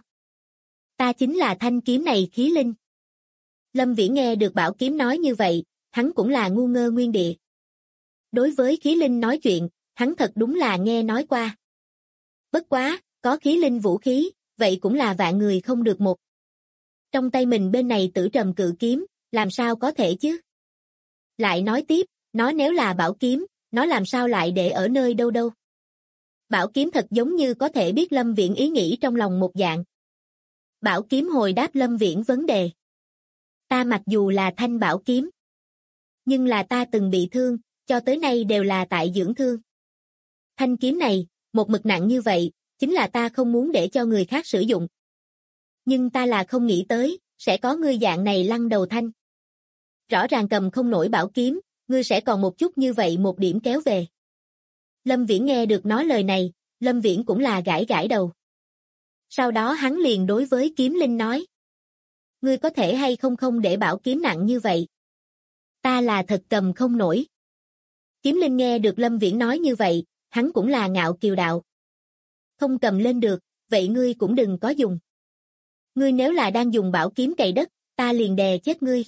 Ta chính là thanh kiếm này khí linh. Lâm Viễn nghe được bảo kiếm nói như vậy, hắn cũng là ngu ngơ nguyên địa. Đối với khí linh nói chuyện, hắn thật đúng là nghe nói qua. Bất quá, có khí linh vũ khí, vậy cũng là vạn người không được một. Trong tay mình bên này tử trầm cự kiếm, làm sao có thể chứ? Lại nói tiếp, nó nếu là bảo kiếm, nó làm sao lại để ở nơi đâu đâu? Bảo kiếm thật giống như có thể biết Lâm Viễn ý nghĩ trong lòng một dạng. Bảo kiếm hồi đáp Lâm Viễn vấn đề. Ta mặc dù là thanh bảo kiếm, nhưng là ta từng bị thương, cho tới nay đều là tại dưỡng thương. Thanh kiếm này, một mực nặng như vậy, chính là ta không muốn để cho người khác sử dụng. Nhưng ta là không nghĩ tới, sẽ có ngươi dạng này lăng đầu thanh. Rõ ràng cầm không nổi bảo kiếm, ngươi sẽ còn một chút như vậy một điểm kéo về. Lâm Viễn nghe được nói lời này, Lâm Viễn cũng là gãi gãi đầu. Sau đó hắn liền đối với kiếm linh nói. Ngươi có thể hay không để bảo kiếm nặng như vậy? Ta là thật cầm không nổi. Kiếm Linh nghe được Lâm Viễn nói như vậy, hắn cũng là ngạo kiều đạo. Không cầm lên được, vậy ngươi cũng đừng có dùng. Ngươi nếu là đang dùng bảo kiếm cày đất, ta liền đè chết ngươi.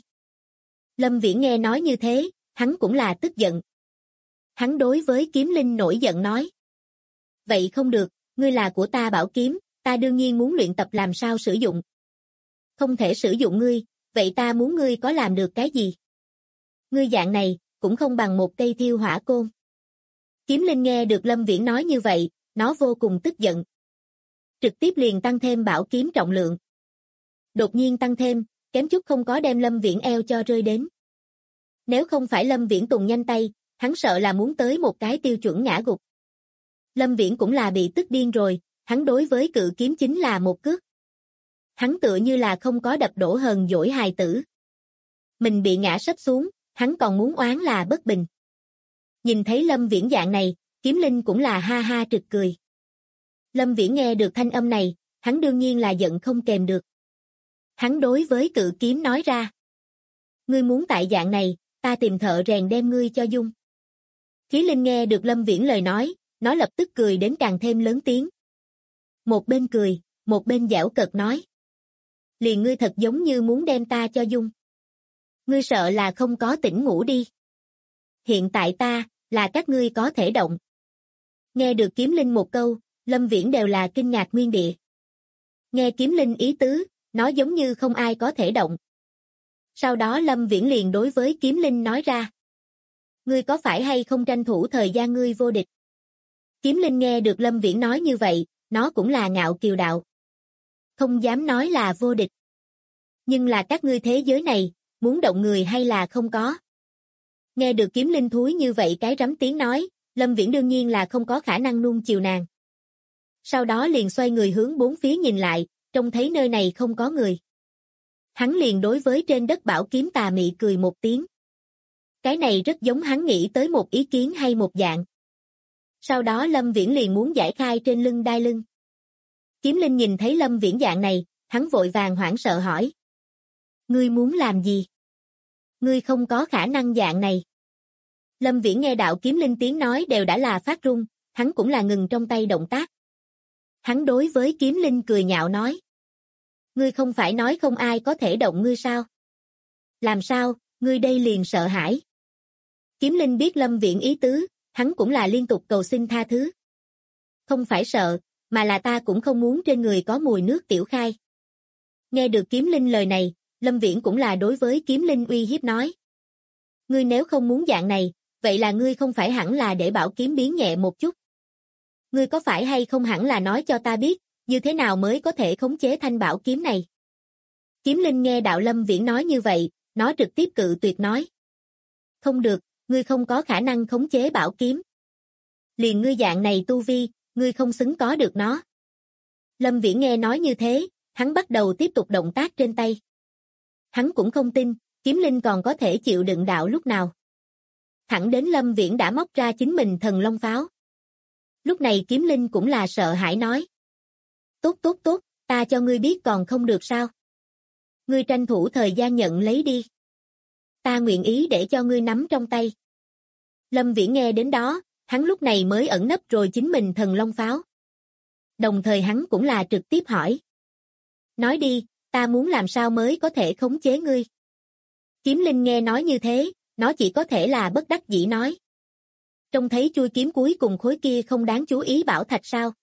Lâm Viễn nghe nói như thế, hắn cũng là tức giận. Hắn đối với Kiếm Linh nổi giận nói. Vậy không được, ngươi là của ta bảo kiếm, ta đương nhiên muốn luyện tập làm sao sử dụng. Không thể sử dụng ngươi, vậy ta muốn ngươi có làm được cái gì? Ngươi dạng này, cũng không bằng một cây thiêu hỏa côn. Kiếm Linh nghe được Lâm Viễn nói như vậy, nó vô cùng tức giận. Trực tiếp liền tăng thêm bảo kiếm trọng lượng. Đột nhiên tăng thêm, kém chút không có đem Lâm Viễn eo cho rơi đến. Nếu không phải Lâm Viễn tùng nhanh tay, hắn sợ là muốn tới một cái tiêu chuẩn ngã gục. Lâm Viễn cũng là bị tức điên rồi, hắn đối với cự kiếm chính là một cước. Hắn tựa như là không có đập đổ hờn dỗi hài tử. Mình bị ngã sấp xuống, hắn còn muốn oán là bất bình. Nhìn thấy Lâm Viễn dạng này, Kiếm Linh cũng là ha ha trực cười. Lâm Viễn nghe được thanh âm này, hắn đương nhiên là giận không kềm được. Hắn đối với cự kiếm nói ra. Ngươi muốn tại dạng này, ta tìm thợ rèn đem ngươi cho dung. Khí Linh nghe được Lâm Viễn lời nói, nó lập tức cười đến càng thêm lớn tiếng. Một bên cười, một bên giảo cợt nói. Liền ngươi thật giống như muốn đem ta cho dung. Ngươi sợ là không có tỉnh ngủ đi. Hiện tại ta, là các ngươi có thể động. Nghe được Kiếm Linh một câu, Lâm Viễn đều là kinh ngạc nguyên địa. Nghe Kiếm Linh ý tứ, nó giống như không ai có thể động. Sau đó Lâm Viễn liền đối với Kiếm Linh nói ra. Ngươi có phải hay không tranh thủ thời gian ngươi vô địch? Kiếm Linh nghe được Lâm Viễn nói như vậy, nó cũng là ngạo kiều đạo. Không dám nói là vô địch. Nhưng là các ngươi thế giới này, muốn động người hay là không có? Nghe được Kiếm Linh thúi như vậy cái rắm tiếng nói, Lâm Viễn đương nhiên là không có khả năng nuông chiều nàng. Sau đó liền xoay người hướng bốn phía nhìn lại, trông thấy nơi này không có người. Hắn liền đối với trên đất bảo kiếm tà mị cười một tiếng. Cái này rất giống hắn nghĩ tới một ý kiến hay một dạng. Sau đó Lâm Viễn liền muốn giải khai trên lưng đai lưng. Kiếm Linh nhìn thấy Lâm Viễn dạng này, hắn vội vàng hoảng sợ hỏi. Ngươi muốn làm gì? Ngươi không có khả năng dạng này. Lâm Viễn nghe đạo Kiếm Linh tiếng nói đều đã là phát run, hắn cũng là ngừng trong tay động tác. Hắn đối với Kiếm Linh cười nhạo nói. Ngươi không phải nói không ai có thể động ngươi sao? Làm sao, ngươi đây liền sợ hãi? Kiếm Linh biết Lâm Viễn ý tứ, hắn cũng là liên tục cầu xin tha thứ. Không phải sợ, mà là ta cũng không muốn trên người có mùi nước tiểu khai. Nghe được Kiếm Linh lời này, Lâm Viễn cũng là đối với Kiếm Linh uy hiếp nói. Ngươi nếu không muốn dạng này, vậy là ngươi không phải hẳn là để bảo kiếm biến nhẹ một chút. Ngươi có phải hay không hẳn là nói cho ta biết, như thế nào mới có thể khống chế thanh bảo kiếm này? Kiếm Linh nghe đạo Lâm Viễn nói như vậy, nó trực tiếp cự tuyệt nói. Không được, ngươi không có khả năng khống chế bảo kiếm. Liền ngươi dạng này tu vi, ngươi không xứng có được nó. Lâm Viễn nghe nói như thế, hắn bắt đầu tiếp tục động tác trên tay. Hắn cũng không tin, Kiếm Linh còn có thể chịu đựng đạo lúc nào. Thẳng đến Lâm Viễn đã móc ra chính mình thần long pháo. Lúc này Kiếm Linh cũng là sợ hãi nói. Tốt tốt tốt, ta cho ngươi biết còn không được sao. Ngươi tranh thủ thời gian nhận lấy đi. Ta nguyện ý để cho ngươi nắm trong tay. Lâm Viễn nghe đến đó, hắn lúc này mới ẩn nấp rồi chính mình thần long pháo. Đồng thời hắn cũng là trực tiếp hỏi. Nói đi, ta muốn làm sao mới có thể khống chế ngươi? Kiếm Linh nghe nói như thế, nó chỉ có thể là bất đắc dĩ nói. Trông thấy chui kiếm cuối cùng khối kia không đáng chú ý bảo thạch sao?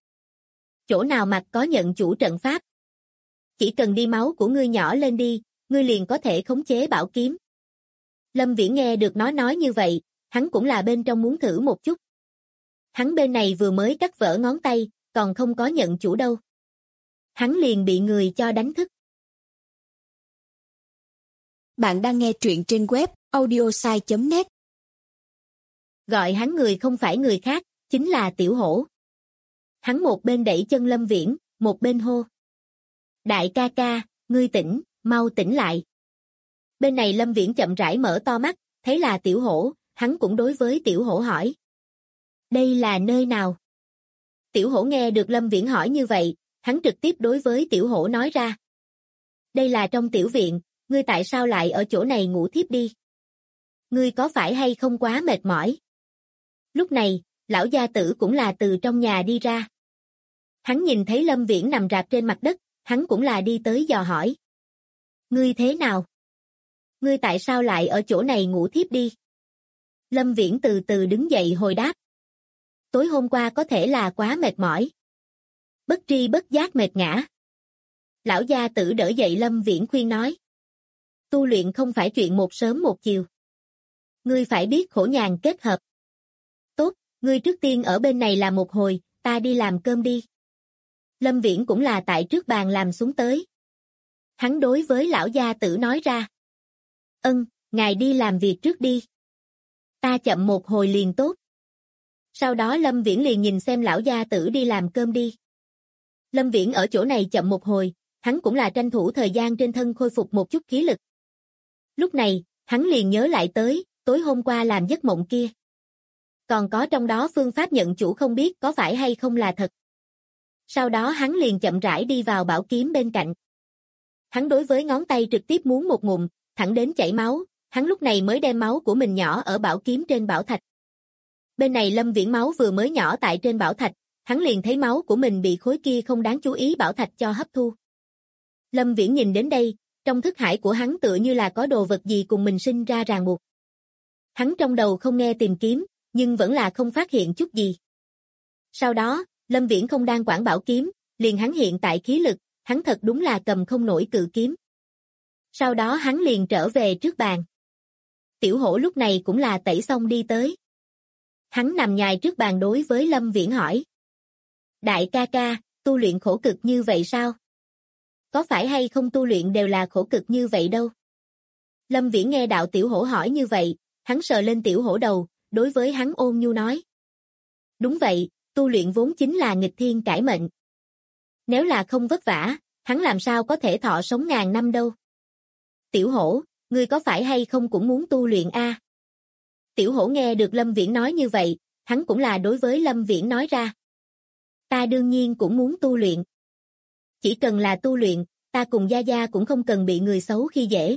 Chỗ nào mặt có nhận chủ trận pháp? Chỉ cần đi máu của ngươi nhỏ lên đi, ngươi liền có thể khống chế bảo kiếm. Lâm Viễn nghe được nó nói như vậy, hắn cũng là bên trong muốn thử một chút. Hắn bên này vừa mới cắt vỡ ngón tay, còn không có nhận chủ đâu. Hắn liền bị người cho đánh thức. Bạn đang nghe truyện trên web audiosai.net. Gọi hắn người không phải người khác, chính là Tiểu Hổ. Hắn một bên đẩy chân Lâm Viễn, một bên hô. Đại ca ca, ngươi tỉnh, mau tỉnh lại. Bên này Lâm Viễn chậm rãi mở to mắt, thấy là Tiểu Hổ, hắn cũng đối với Tiểu Hổ hỏi. Đây là nơi nào? Tiểu Hổ nghe được Lâm Viễn hỏi như vậy, hắn trực tiếp đối với Tiểu Hổ nói ra. Đây là trong tiểu viện, ngươi tại sao lại ở chỗ này ngủ thiếp đi? Ngươi có phải hay không quá mệt mỏi? Lúc này, lão gia tử cũng là từ trong nhà đi ra. Hắn nhìn thấy Lâm Viễn nằm rạp trên mặt đất, hắn cũng là đi tới dò hỏi. Ngươi thế nào? Ngươi tại sao lại ở chỗ này ngủ thiếp đi? Lâm Viễn từ từ đứng dậy hồi đáp. Tối hôm qua có thể là quá mệt mỏi. Bất tri bất giác mệt ngã. Lão gia tử đỡ dậy Lâm Viễn khuyên nói. Tu luyện không phải chuyện một sớm một chiều. Ngươi phải biết khổ nhàn kết hợp. Tốt, ngươi trước tiên ở bên này làm một hồi, ta đi làm cơm đi. Lâm Viễn cũng là tại trước bàn làm xuống tới. Hắn đối với lão gia tử nói ra. Ngài đi làm việc trước đi. Ta chậm một hồi liền tốt. Sau đó Lâm Viễn liền nhìn xem lão gia tử đi làm cơm đi. Lâm Viễn ở chỗ này chậm một hồi, hắn cũng là tranh thủ thời gian trên thân khôi phục một chút khí lực. Lúc này, hắn liền nhớ lại tới, tối hôm qua làm giấc mộng kia. Còn có trong đó phương pháp nhận chủ không biết có phải hay không là thật. Sau đó hắn liền chậm rãi đi vào bảo kiếm bên cạnh. Hắn đối với ngón tay trực tiếp muốn một ngụm, thẳng đến chảy máu, hắn lúc này mới đem máu của mình nhỏ ở bảo kiếm trên bảo thạch. Bên này Lâm Viễn máu vừa mới nhỏ tại trên bảo thạch, hắn liền thấy máu của mình bị khối kia không đáng chú ý bảo thạch cho hấp thu. Lâm Viễn nhìn đến đây, trong thức hải của hắn tựa như là có đồ vật gì cùng mình sinh ra ràng buộc. Hắn trong đầu không nghe tìm kiếm, nhưng vẫn là không phát hiện chút gì. Sau đó, Lâm Viễn không đang quản bảo kiếm, liền hắn hiện tại khí lực, hắn thật đúng là cầm không nổi cự kiếm. Sau đó hắn liền trở về trước bàn. Tiểu Hổ lúc này cũng là tẩy xong đi tới. Hắn nằm nhài trước bàn đối với Lâm Viễn hỏi. Đại ca ca, tu luyện khổ cực như vậy sao? Có phải hay không tu luyện đều là khổ cực như vậy đâu? Lâm Viễn nghe đạo Tiểu Hổ hỏi như vậy, hắn sờ lên Tiểu Hổ đầu, đối với hắn ôn nhu nói. Đúng vậy, tu luyện vốn chính là nghịch thiên cải mệnh. Nếu là không vất vả, hắn làm sao có thể thọ sống ngàn năm đâu? Tiểu Hổ, ngươi có phải hay không cũng muốn tu luyện a? Tiểu Hổ nghe được Lâm Viễn nói như vậy, hắn cũng là đối với Lâm Viễn nói ra. Ta đương nhiên cũng muốn tu luyện. Chỉ cần là tu luyện, ta cùng Gia Gia cũng không cần bị người xấu khi dễ.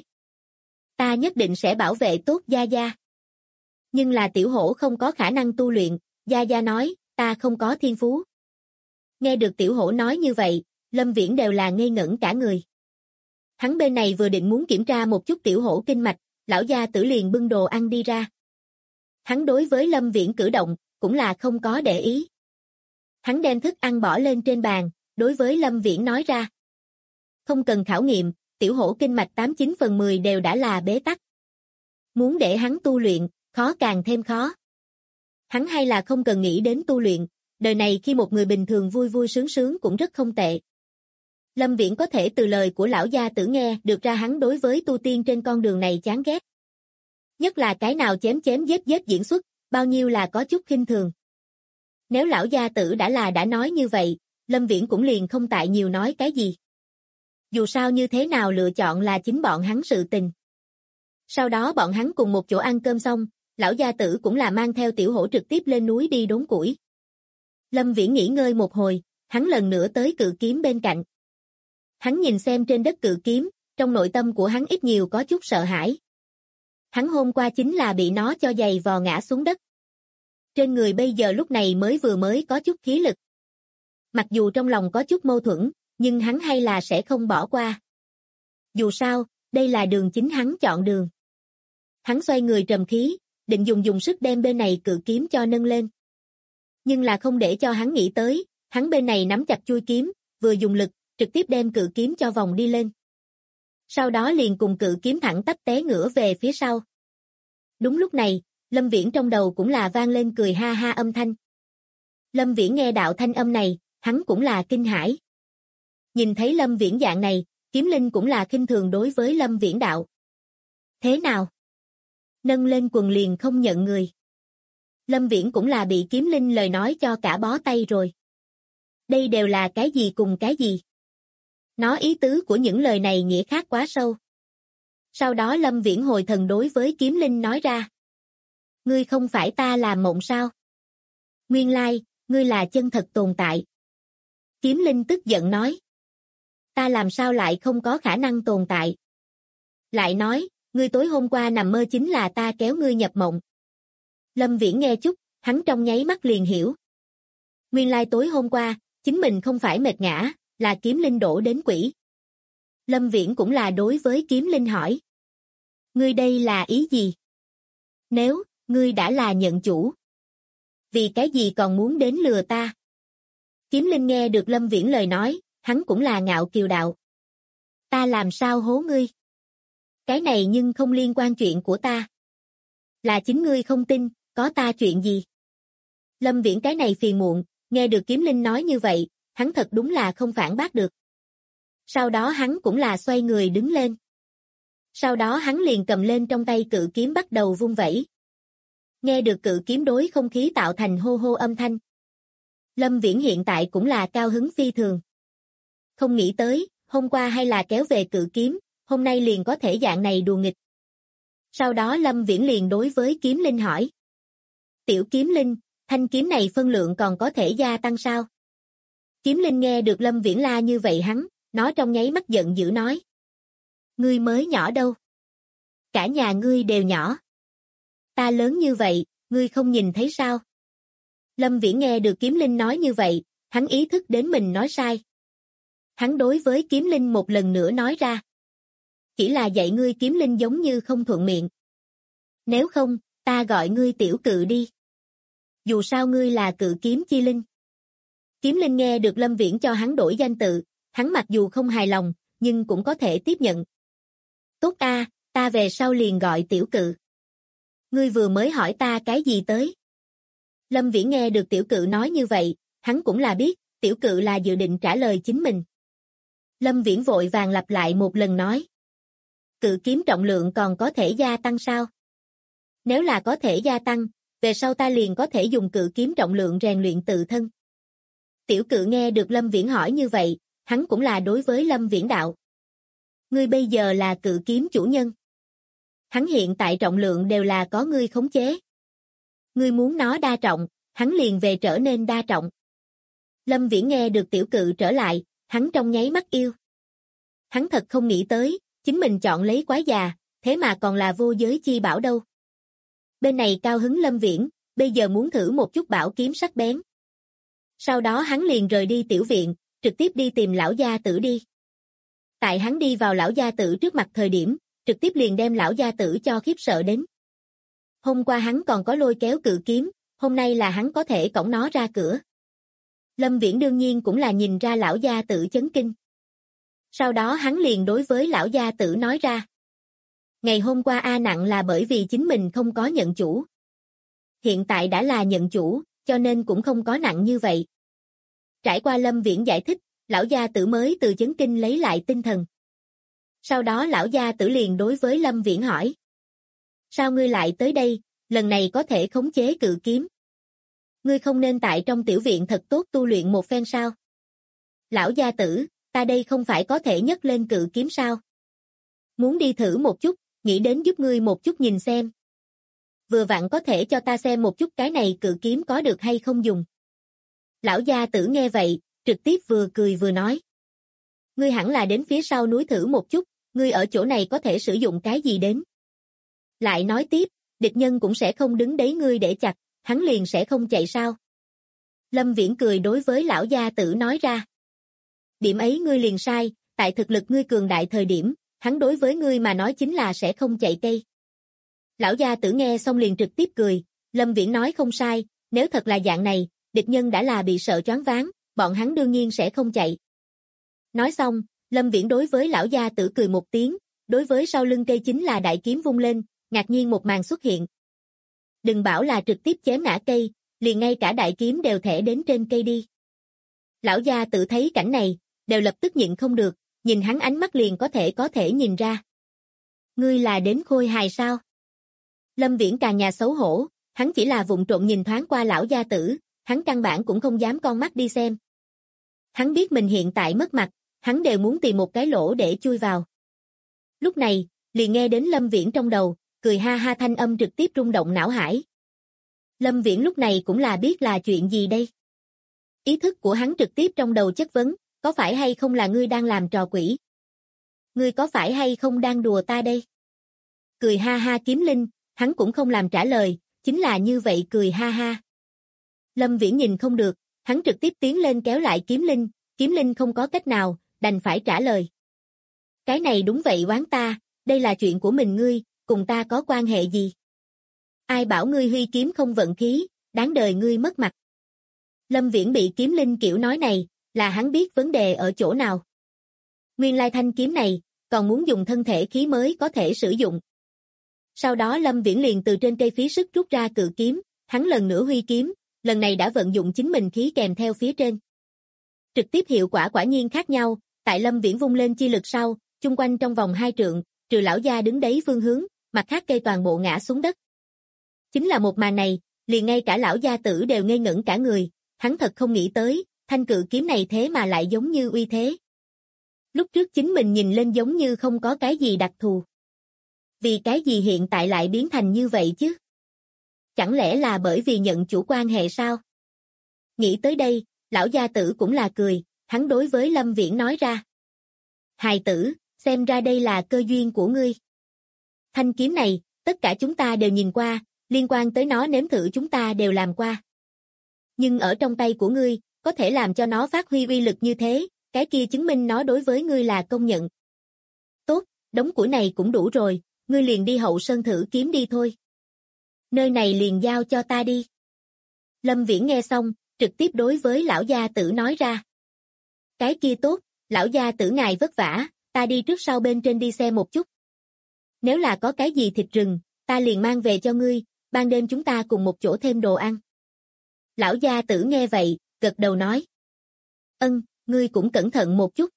Ta nhất định sẽ bảo vệ tốt Gia Gia. Nhưng là Tiểu Hổ không có khả năng tu luyện, Gia Gia nói, ta không có thiên phú. Nghe được Tiểu Hổ nói như vậy, Lâm Viễn đều là ngây ngẩn cả người. Hắn bên này vừa định muốn kiểm tra một chút Tiểu Hổ kinh mạch, lão gia tử liền bưng đồ ăn đi ra. Hắn đối với Lâm Viễn cử động, cũng là không có để ý. Hắn đem thức ăn bỏ lên trên bàn, đối với Lâm Viễn nói ra. Không cần khảo nghiệm, Tiểu Hổ kinh mạch 89/10 đều đã là bế tắc. Muốn để hắn tu luyện, khó càng thêm khó. Hắn hay là không cần nghĩ đến tu luyện, đời này khi một người bình thường vui vui sướng sướng cũng rất không tệ. Lâm Viễn có thể từ lời của lão gia tử nghe được ra hắn đối với tu tiên trên con đường này chán ghét. Nhất là cái nào chém chém giết giết diễn xuất, bao nhiêu là có chút khinh thường. Nếu lão gia tử đã nói như vậy, Lâm Viễn cũng liền không tại nhiều nói cái gì. Dù sao như thế nào lựa chọn là chính bọn hắn sự tình. Sau đó bọn hắn cùng một chỗ ăn cơm xong, lão gia tử cũng là mang theo Tiểu Hổ trực tiếp lên núi đi đốn củi. Lâm Viễn nghỉ ngơi một hồi, hắn lần nữa tới cự kiếm bên cạnh. Hắn nhìn xem trên đất cự kiếm, trong nội tâm của hắn ít nhiều có chút sợ hãi. Hắn hôm qua chính là bị nó cho giày vò ngã xuống đất. Trên người bây giờ lúc này vừa mới có chút khí lực. Mặc dù trong lòng có chút mâu thuẫn, nhưng hắn hay là sẽ không bỏ qua. Dù sao, đây là đường chính hắn chọn đường. Hắn xoay người trầm khí, định dùng sức đem bên này cự kiếm cho nâng lên. Nhưng là không để cho hắn nghĩ tới, hắn bên này nắm chặt chuôi kiếm, vừa dùng lực, trực tiếp đem cự kiếm cho vòng đi lên. Sau đó liền cùng cự kiếm thẳng tắp té ngửa về phía sau. Đúng lúc này, Lâm Viễn trong đầu cũng là vang lên cười ha ha âm thanh. Lâm Viễn nghe đạo thanh âm này, hắn cũng là kinh hãi. Nhìn thấy Lâm Viễn dạng này, Kiếm Linh cũng là khinh thường đối với Lâm Viễn đạo. Thế nào? Nâng lên quần liền không nhận người. Lâm Viễn cũng là bị Kiếm Linh lời nói cho cả bó tay rồi. Đây đều là cái gì cùng cái gì? Nó ý tứ của những lời này nghĩa khác quá sâu. Sau đó Lâm Viễn hồi thần đối với Kiếm Linh nói ra. Ngươi không phải ta làm mộng sao? Nguyên lai, ngươi là chân thật tồn tại. Kiếm Linh tức giận nói. Ta làm sao lại không có khả năng tồn tại? Lại nói, ngươi tối hôm qua nằm mơ chính là ta kéo ngươi nhập mộng. Lâm Viễn nghe chút, hắn trong nháy mắt liền hiểu. Nguyên lai tối hôm qua, chính mình không phải mệt ngã, là kiếm linh đổ đến quỷ. Lâm Viễn cũng là đối với kiếm linh hỏi. Ngươi đây là ý gì? Nếu, ngươi đã là nhận chủ. Vì cái gì còn muốn đến lừa ta? Kiếm linh nghe được Lâm Viễn lời nói, hắn cũng là ngạo kiều đạo. Ta làm sao hố ngươi? Cái này nhưng không liên quan chuyện của ta. Là chính ngươi không tin, có ta chuyện gì? Lâm Viễn cái này phiền muộn, nghe được kiếm linh nói như vậy, hắn thật đúng là không phản bác được. Sau đó hắn cũng là xoay người đứng lên. Sau đó hắn liền cầm lên trong tay cự kiếm bắt đầu vung vẩy. Nghe được cự kiếm đối không khí tạo thành hô hô âm thanh. Lâm Viễn hiện tại cũng là cao hứng phi thường. Không nghĩ tới, hôm qua hay là kéo về cự kiếm, hôm nay liền có thể dạng này đùa nghịch. Sau đó Lâm Viễn liền đối với kiếm linh hỏi. Tiểu kiếm linh, thanh kiếm này phân lượng còn có thể gia tăng sao? Kiếm linh nghe được Lâm Viễn la như vậy hắn, nó trong nháy mắt giận dữ nói. Ngươi mới nhỏ đâu. Cả nhà ngươi đều nhỏ. Ta lớn như vậy, ngươi không nhìn thấy sao? Lâm Viễn nghe được kiếm linh nói như vậy, hắn ý thức đến mình nói sai. Hắn đối với kiếm linh một lần nữa nói ra. Chỉ là dạy ngươi kiếm linh giống như không thuận miệng. Nếu không, ta gọi ngươi tiểu cự đi. Dù sao ngươi là cự kiếm chi linh. Kiếm linh nghe được Lâm Viễn cho hắn đổi danh tự, hắn mặc dù không hài lòng, nhưng cũng có thể tiếp nhận. Tốt a, ta về sau liền gọi tiểu cự. Ngươi vừa mới hỏi ta cái gì tới? Lâm Viễn nghe được tiểu cự nói như vậy, hắn cũng là biết, tiểu cự là dự định trả lời chính mình. Lâm Viễn vội vàng lặp lại một lần nói. Cự kiếm trọng lượng còn có thể gia tăng sao? Nếu là có thể gia tăng, về sau ta liền có thể dùng cự kiếm trọng lượng rèn luyện tự thân. Tiểu cự nghe được Lâm Viễn hỏi như vậy, hắn cũng là đối với Lâm Viễn đạo. Ngươi bây giờ là cự kiếm chủ nhân. Hắn hiện tại trọng lượng đều là có ngươi khống chế. Ngươi muốn nó đa trọng, hắn liền về trở nên đa trọng. Lâm Viễn nghe được tiểu cự trở lại, hắn trong nháy mắt yêu. Hắn thật không nghĩ tới, chính mình chọn lấy quái già, thế mà còn là vô giới chi bảo đâu. Bên này cao hứng Lâm Viễn, bây giờ muốn thử một chút bảo kiếm sắc bén. Sau đó hắn liền rời đi tiểu viện, trực tiếp đi tìm lão gia tử đi. Tại hắn đi vào lão gia tử trước mặt thời điểm, trực tiếp liền đem lão gia tử cho khiếp sợ đến. Hôm qua hắn còn có lôi kéo cự kiếm, hôm nay là hắn có thể cõng nó ra cửa. Lâm Viễn đương nhiên cũng là nhìn ra lão gia tử chấn kinh. Sau đó hắn liền đối với lão gia tử nói ra. Ngày hôm qua A nặng là bởi vì chính mình không có nhận chủ. Hiện tại đã là nhận chủ, cho nên cũng không có nặng như vậy. Trải qua Lâm Viễn giải thích, lão gia tử mới từ chấn kinh lấy lại tinh thần. Sau đó lão gia tử liền đối với Lâm Viễn hỏi. Sao ngươi lại tới đây, lần này có thể khống chế cự kiếm? Ngươi không nên tại trong tiểu viện thật tốt tu luyện một phen sao? Lão gia tử, ta đây không phải có thể nhấc lên cự kiếm sao? Muốn đi thử một chút, nghĩ đến giúp ngươi một chút nhìn xem. Vừa vặn có thể cho ta xem một chút cái này cự kiếm có được hay không dùng. Lão gia tử nghe vậy, trực tiếp vừa cười vừa nói. Ngươi hẳn là đến phía sau núi thử một chút, ngươi ở chỗ này có thể sử dụng cái gì đến. Lại nói tiếp, địch nhân cũng sẽ không đứng đấy ngươi để chặt, hắn liền sẽ không chạy sao. Lâm Viễn cười đối với lão gia tử nói ra. Điểm ấy ngươi liền sai, tại thực lực ngươi cường đại thời điểm, hắn đối với ngươi mà nói chính là sẽ không chạy cây. Lão gia tử nghe xong liền trực tiếp cười, Lâm Viễn nói không sai, nếu thật là dạng này, địch nhân đã là bị sợ choáng váng, bọn hắn đương nhiên sẽ không chạy. Nói xong, Lâm Viễn đối với lão gia tử cười một tiếng, đối với sau lưng cây chính là đại kiếm vung lên, ngạc nhiên một màn xuất hiện. Đừng bảo là trực tiếp chém ngã cây, liền ngay cả đại kiếm đều thẻ đến trên cây đi. Lão gia tử thấy cảnh này, đều lập tức nhịn không được, nhìn hắn ánh mắt liền có thể nhìn ra. Ngươi là đến khôi hài sao? Lâm Viễn càng nhà xấu hổ, hắn chỉ là vụng trộm nhìn thoáng qua lão gia tử, hắn căn bản cũng không dám con mắt đi xem. Hắn biết mình hiện tại mất mặt, hắn đều muốn tìm một cái lỗ để chui vào. Lúc này, liền nghe đến Lâm Viễn trong đầu, cười ha ha thanh âm trực tiếp rung động não hải. Lâm Viễn lúc này cũng là biết là chuyện gì đây. Ý thức của hắn trực tiếp trong đầu chất vấn, có phải hay không là ngươi đang làm trò quỷ? Ngươi có phải hay không đang đùa ta đây? Cười ha ha kiếm linh, hắn cũng không làm trả lời, chính là như vậy cười ha ha. Lâm Viễn nhìn không được, hắn trực tiếp tiến lên kéo lại Kiếm Linh không có cách nào, đành phải trả lời. Cái này đúng vậy oán ta, đây là chuyện của mình ngươi, cùng ta có quan hệ gì? Ai bảo ngươi huy kiếm không vận khí, đáng đời ngươi mất mặt. Lâm Viễn bị Kiếm Linh kiểu nói này, là hắn biết vấn đề ở chỗ nào. Nguyên lai thanh kiếm này, còn muốn dùng thân thể khí mới có thể sử dụng. Sau đó Lâm Viễn liền từ trên cây phí sức rút ra cự kiếm, hắn lần nữa huy kiếm, lần này đã vận dụng chính mình khí kèm theo phía trên. Trực tiếp hiệu quả quả nhiên khác nhau, tại Lâm Viễn vung lên chi lực sau, chung quanh trong vòng 2 trượng, trừ lão gia đứng đấy phương hướng, mặt khác cây toàn bộ ngã xuống đất. Chính là một màn này, liền ngay cả lão gia tử đều ngây ngẩn cả người, hắn thật không nghĩ tới, thanh cự kiếm này thế mà lại giống như uy thế. Lúc trước chính mình nhìn lên giống như không có cái gì đặc thù. Vì cái gì hiện tại lại biến thành như vậy chứ? Chẳng lẽ là bởi vì nhận chủ quan hệ sao? Nghĩ tới đây, lão gia tử cũng là cười, hắn đối với Lâm Viễn nói ra. Hài tử, xem ra đây là cơ duyên của ngươi. Thanh kiếm này, tất cả chúng ta đều nhìn qua, liên quan tới nó nếm thử chúng ta đều làm qua. Nhưng ở trong tay của ngươi, có thể làm cho nó phát huy uy lực như thế, cái kia chứng minh nó đối với ngươi là công nhận. Tốt, đống củi này cũng đủ rồi, ngươi liền đi hậu sơn thử kiếm đi thôi. Nơi này liền giao cho ta đi. Lâm Viễn nghe xong, trực tiếp đối với lão gia tử nói ra. Cái kia tốt, lão gia tử ngài vất vả, ta đi trước sau bên trên đi xe một chút. Nếu là có cái gì thịt rừng, ta liền mang về cho ngươi, ban đêm chúng ta cùng một chỗ thêm đồ ăn. Lão gia tử nghe vậy, gật đầu nói. Ân, ngươi cũng cẩn thận một chút.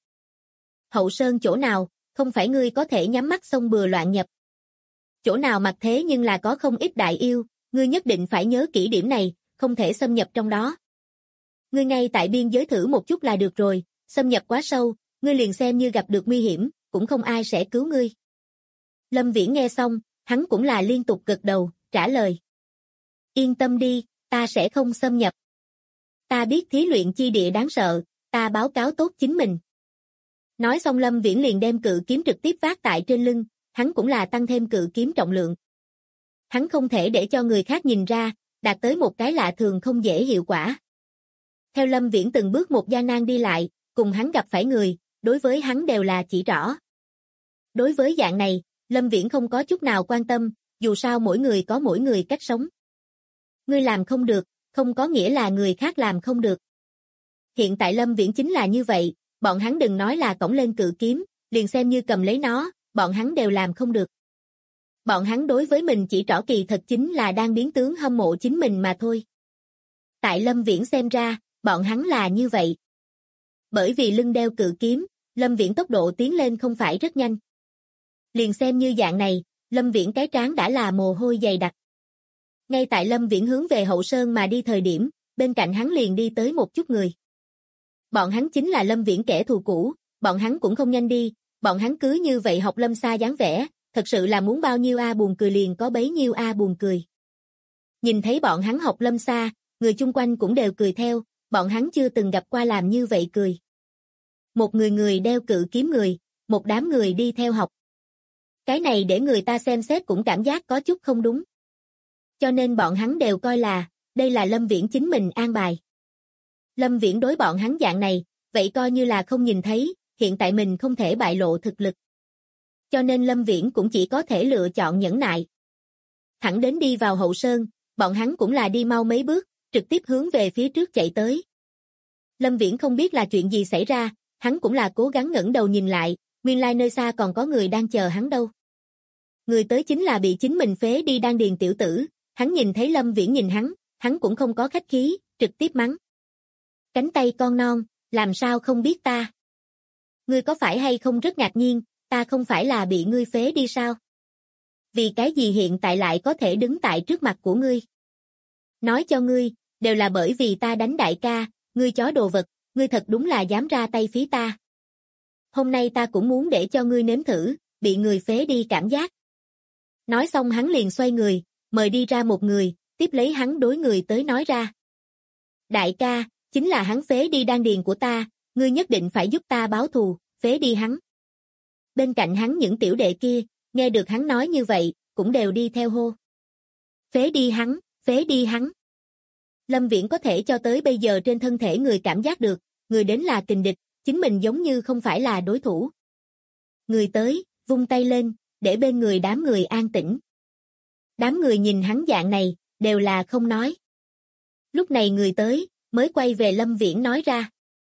Hậu sơn chỗ nào, không phải ngươi có thể nhắm mắt xông bừa loạn nhập. Chỗ nào mặc thế nhưng là có không ít đại yêu, ngươi nhất định phải nhớ kỹ điểm này, không thể xâm nhập trong đó. Ngươi ngay tại biên giới thử một chút là được rồi, xâm nhập quá sâu, ngươi liền xem như gặp được nguy hiểm, cũng không ai sẽ cứu ngươi. Lâm Viễn nghe xong, hắn cũng là liên tục gật đầu, trả lời. Yên tâm đi, ta sẽ không xâm nhập. Ta biết thí luyện chi địa đáng sợ, ta báo cáo tốt chính mình. Nói xong Lâm Viễn liền đem cự kiếm trực tiếp vác tại trên lưng, hắn cũng là tăng thêm cự kiếm trọng lượng. Hắn không thể để cho người khác nhìn ra, đạt tới một cái lạ thường không dễ hiệu quả. Theo Lâm Viễn từng bước một gian nan đi lại, cùng hắn gặp phải người, đối với hắn đều là chỉ rõ. Đối với dạng này, Lâm Viễn không có chút nào quan tâm, dù sao mỗi người có mỗi người cách sống. Ngươi làm không được, không có nghĩa là người khác làm không được. Hiện tại Lâm Viễn chính là như vậy, bọn hắn đừng nói là cõng lên cự kiếm, liền xem như cầm lấy nó, bọn hắn đều làm không được. Bọn hắn đối với mình chỉ trỏ kỳ thật chính là đang biến tướng hâm mộ chính mình mà thôi. Tại Lâm Viễn xem ra, bọn hắn là như vậy. Bởi vì lưng đeo cự kiếm, Lâm Viễn tốc độ tiến lên không phải rất nhanh. Liền xem như dạng này, Lâm Viễn cái trán đã là mồ hôi dày đặc. Ngay tại Lâm Viễn hướng về hậu sơn mà đi thời điểm, bên cạnh hắn liền đi tới một chút người. Bọn hắn chính là Lâm Viễn kẻ thù cũ, bọn hắn cũng không nhanh đi, bọn hắn cứ như vậy học Lâm Sa dáng vẻ, thật sự là muốn bao nhiêu buồn cười liền có bấy nhiêu buồn cười. Nhìn thấy bọn hắn học Lâm Sa, người chung quanh cũng đều cười theo, bọn hắn chưa từng gặp qua làm như vậy cười. Một người đeo cự kiếm người, một đám người đi theo học. Cái này để người ta xem xét cũng cảm giác có chút không đúng. Cho nên bọn hắn đều coi là, đây là Lâm Viễn chính mình an bài. Lâm Viễn đối bọn hắn dạng này, vậy coi như là không nhìn thấy, hiện tại mình không thể bại lộ thực lực. Cho nên Lâm Viễn cũng chỉ có thể lựa chọn nhẫn nại. Thẳng đến đi vào hậu sơn, bọn hắn cũng là đi mau mấy bước, trực tiếp hướng về phía trước chạy tới. Lâm Viễn không biết là chuyện gì xảy ra, hắn cũng là cố gắng ngẩng đầu nhìn lại, nguyên lai nơi xa còn có người đang chờ hắn đâu. Người tới chính là bị chính mình phế đi đan điền tiểu tử, hắn nhìn thấy Lâm Viễn nhìn hắn cũng không có khách khí, trực tiếp mắng. Cánh tay con non, làm sao không biết ta? Ngươi có phải hay không rất ngạc nhiên, ta không phải là bị ngươi phế đi sao? Vì cái gì hiện tại lại có thể đứng tại trước mặt của ngươi? Nói cho ngươi, đều là bởi vì ta đánh đại ca, ngươi chó đồ vật, ngươi thật đúng là dám ra tay phí ta. Hôm nay ta cũng muốn để cho ngươi nếm thử, bị người phế đi cảm giác. Nói xong hắn liền xoay người, mời đi ra một người, tiếp lấy hắn đối người tới nói ra. Đại ca, chính là hắn phế đi đan điền của ta, ngươi nhất định phải giúp ta báo thù, phế đi hắn. Bên cạnh hắn những tiểu đệ kia, nghe được hắn nói như vậy, cũng đều đi theo hô. Phế đi hắn, phế đi hắn. Lâm Viễn có thể cho tới bây giờ trên thân thể người cảm giác được, người đến là kình địch, chính mình giống như không phải là đối thủ. Người tới, vung tay lên, để bên người đám người an tĩnh. Đám người nhìn hắn dạng này, đều là không nói. Lúc này người tới, mới quay về Lâm Viễn nói ra.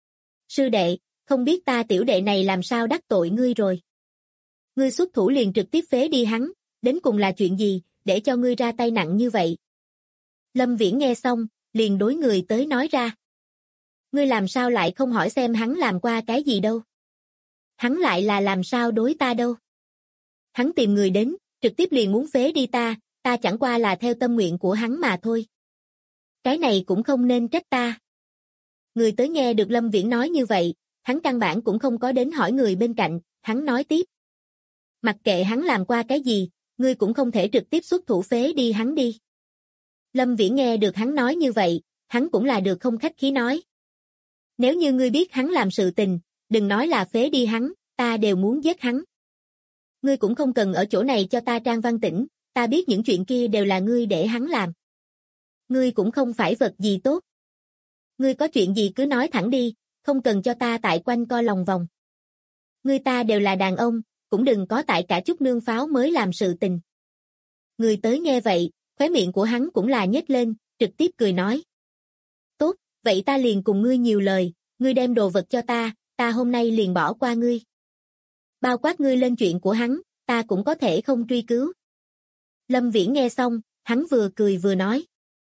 Sư đệ, không biết ta tiểu đệ này làm sao đắc tội ngươi rồi. Ngươi xuất thủ liền trực tiếp phế đi hắn, đến cùng là chuyện gì, để cho ngươi ra tay nặng như vậy. Lâm Viễn nghe xong, liền đối người tới nói ra. Ngươi làm sao lại không hỏi xem hắn làm qua cái gì đâu. Hắn lại là làm sao đối ta đâu. Hắn tìm người đến, trực tiếp liền muốn phế đi ta chẳng qua là theo tâm nguyện của hắn mà thôi. Cái này cũng không nên trách ta. Người tới nghe được Lâm Viễn nói như vậy, hắn căn bản cũng không có đến hỏi người bên cạnh, hắn nói tiếp. Mặc kệ hắn làm qua cái gì, ngươi cũng không thể trực tiếp xuất thủ phế đi hắn đi. Lâm Viễn nghe được hắn nói như vậy, hắn cũng là được không khách khí nói. Nếu như ngươi biết hắn làm sự tình, đừng nói là phế đi hắn, ta đều muốn giết hắn. Ngươi cũng không cần ở chỗ này cho ta trang văn tĩnh, ta biết những chuyện kia đều là ngươi để hắn làm. Ngươi cũng không phải vật gì tốt. Ngươi có chuyện gì cứ nói thẳng đi, không cần cho ta tại quanh co lòng vòng. Ngươi ta đều là đàn ông, cũng đừng có tại cả chút nương pháo mới làm sự tình. Người tới nghe vậy, khóe miệng của hắn cũng là nhếch lên, trực tiếp cười nói. Tốt, vậy ta liền cùng ngươi nhiều lời, ngươi đem đồ vật cho ta hôm nay liền bỏ qua ngươi. Bao quát ngươi lên chuyện của hắn, ta cũng có thể không truy cứu. Lâm Viễn nghe xong, hắn vừa cười vừa nói.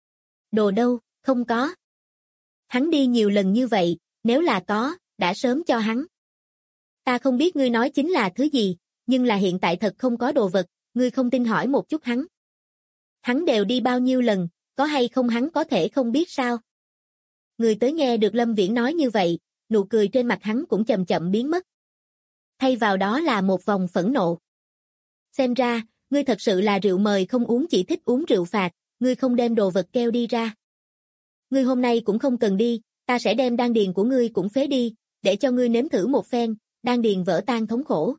Đồ đâu, không có. Hắn đi nhiều lần như vậy, nếu là có, đã sớm cho hắn. Ta không biết ngươi nói chính là thứ gì, nhưng là hiện tại thật không có đồ vật, ngươi không tin hỏi một chút hắn. Hắn đều đi bao nhiêu lần, có hay không hắn có thể không biết sao. Người tới nghe được Lâm Viễn nói như vậy, nụ cười trên mặt hắn cũng chậm chậm biến mất. Thay vào đó là một vòng phẫn nộ. Xem ra, ngươi thật sự là rượu mời không uống chỉ thích uống rượu phạt, ngươi không đem đồ vật kêu đi ra. Ngươi hôm nay cũng không cần đi, ta sẽ đem đan điền của ngươi cũng phế đi, để cho ngươi nếm thử một phen, đan điền vỡ tan thống khổ.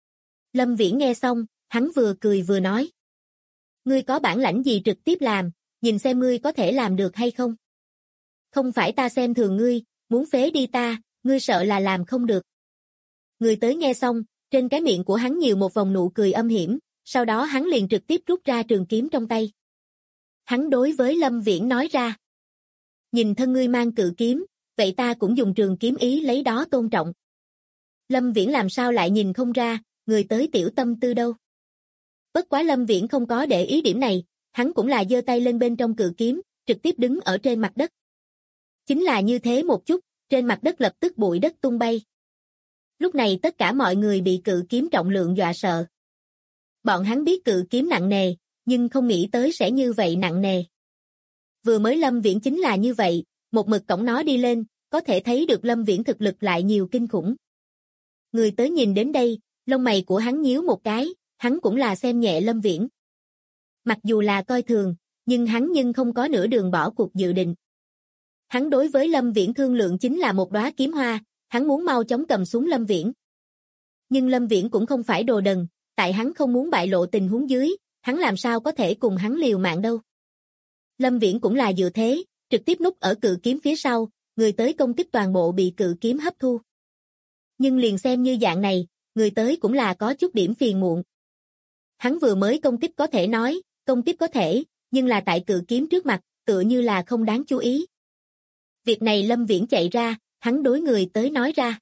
Lâm Viễn nghe xong, hắn vừa cười vừa nói. Ngươi có bản lãnh gì trực tiếp làm, nhìn xem ngươi có thể làm được hay không. Không phải ta xem thường ngươi, muốn phế đi ta, ngươi sợ là làm không được. Người tới nghe xong, trên cái miệng của hắn nhiều một vòng nụ cười âm hiểm, sau đó hắn liền trực tiếp rút ra trường kiếm trong tay. Hắn đối với Lâm Viễn nói ra. Nhìn thân ngươi mang cự kiếm, vậy ta cũng dùng trường kiếm ý lấy đó tôn trọng. Lâm Viễn làm sao lại nhìn không ra, người tới tiểu tâm tư đâu. Bất quá Lâm Viễn không có để ý điểm này, hắn cũng là giơ tay lên bên trong cự kiếm, trực tiếp đứng ở trên mặt đất. Chính là như thế một chút, trên mặt đất lập tức bụi đất tung bay. Lúc này tất cả mọi người bị cự kiếm trọng lượng dọa sợ. Bọn hắn biết cự kiếm nặng nề, nhưng không nghĩ tới sẽ như vậy nặng nề. Vừa mới Lâm Viễn chính là như vậy, một mực cõng nó đi lên, có thể thấy được Lâm Viễn thực lực lại nhiều kinh khủng. Người tới nhìn đến đây, lông mày của hắn nhíu một cái, hắn cũng là xem nhẹ Lâm Viễn. Mặc dù là coi thường, nhưng hắn không có nửa đường bỏ cuộc dự định. Hắn đối với Lâm Viễn thương lượng chính là một đóa kiếm hoa, hắn muốn mau chóng cầm xuống Lâm Viễn. Nhưng Lâm Viễn cũng không phải đồ đần, tại hắn không muốn bại lộ tình huống dưới, hắn làm sao có thể cùng hắn liều mạng đâu. Lâm Viễn cũng là dựa thế, trực tiếp núp ở cự kiếm phía sau, người tới công kích toàn bộ bị cự kiếm hấp thu. Nhưng liền xem như dạng này, người tới cũng là có chút điểm phiền muộn. Hắn vừa mới công kích có thể nói, công kích có thể, nhưng là tại cự kiếm trước mặt, tựa như là không đáng chú ý. Việc này Lâm Viễn chạy ra, hắn đối người tới nói ra.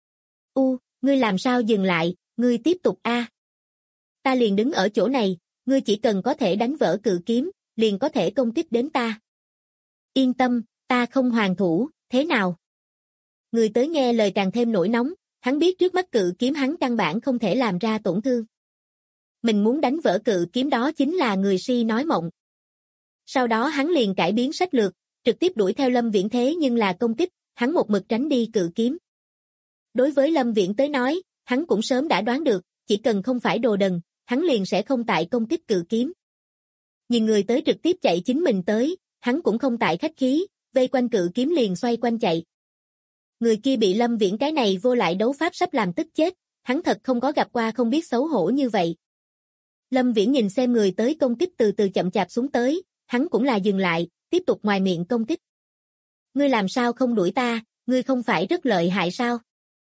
Ngươi làm sao dừng lại, ngươi tiếp tục a. Ta liền đứng ở chỗ này, ngươi chỉ cần có thể đánh vỡ cự kiếm, liền có thể công kích đến ta. Yên tâm, ta không hoàn thủ, thế nào? Người tới nghe lời càng thêm nổi nóng, hắn biết trước mắt cự kiếm hắn căn bản không thể làm ra tổn thương. Mình muốn đánh vỡ cự kiếm đó chính là người si nói mộng. Sau đó hắn liền cải biến sách lược, trực tiếp đuổi theo Lâm Viễn thế nhưng là công kích, hắn một mực tránh đi cự kiếm. Đối với Lâm Viễn tới nói, hắn cũng sớm đã đoán được, chỉ cần không phải đồ đần, hắn liền sẽ không tại công kích cự kiếm. Nhìn người tới trực tiếp chạy chính mình tới, hắn cũng không tại khách khí, vây quanh cự kiếm liền xoay quanh chạy. Người kia bị Lâm Viễn cái này vô lại đấu pháp sắp làm tức chết, hắn thật không có gặp qua không biết xấu hổ như vậy. Lâm Viễn nhìn xem người tới công kích từ từ chậm chạp xuống tới, hắn cũng là dừng lại, tiếp tục ngoài miệng công kích. Ngươi làm sao không đuổi ta, ngươi không phải rất lợi hại sao?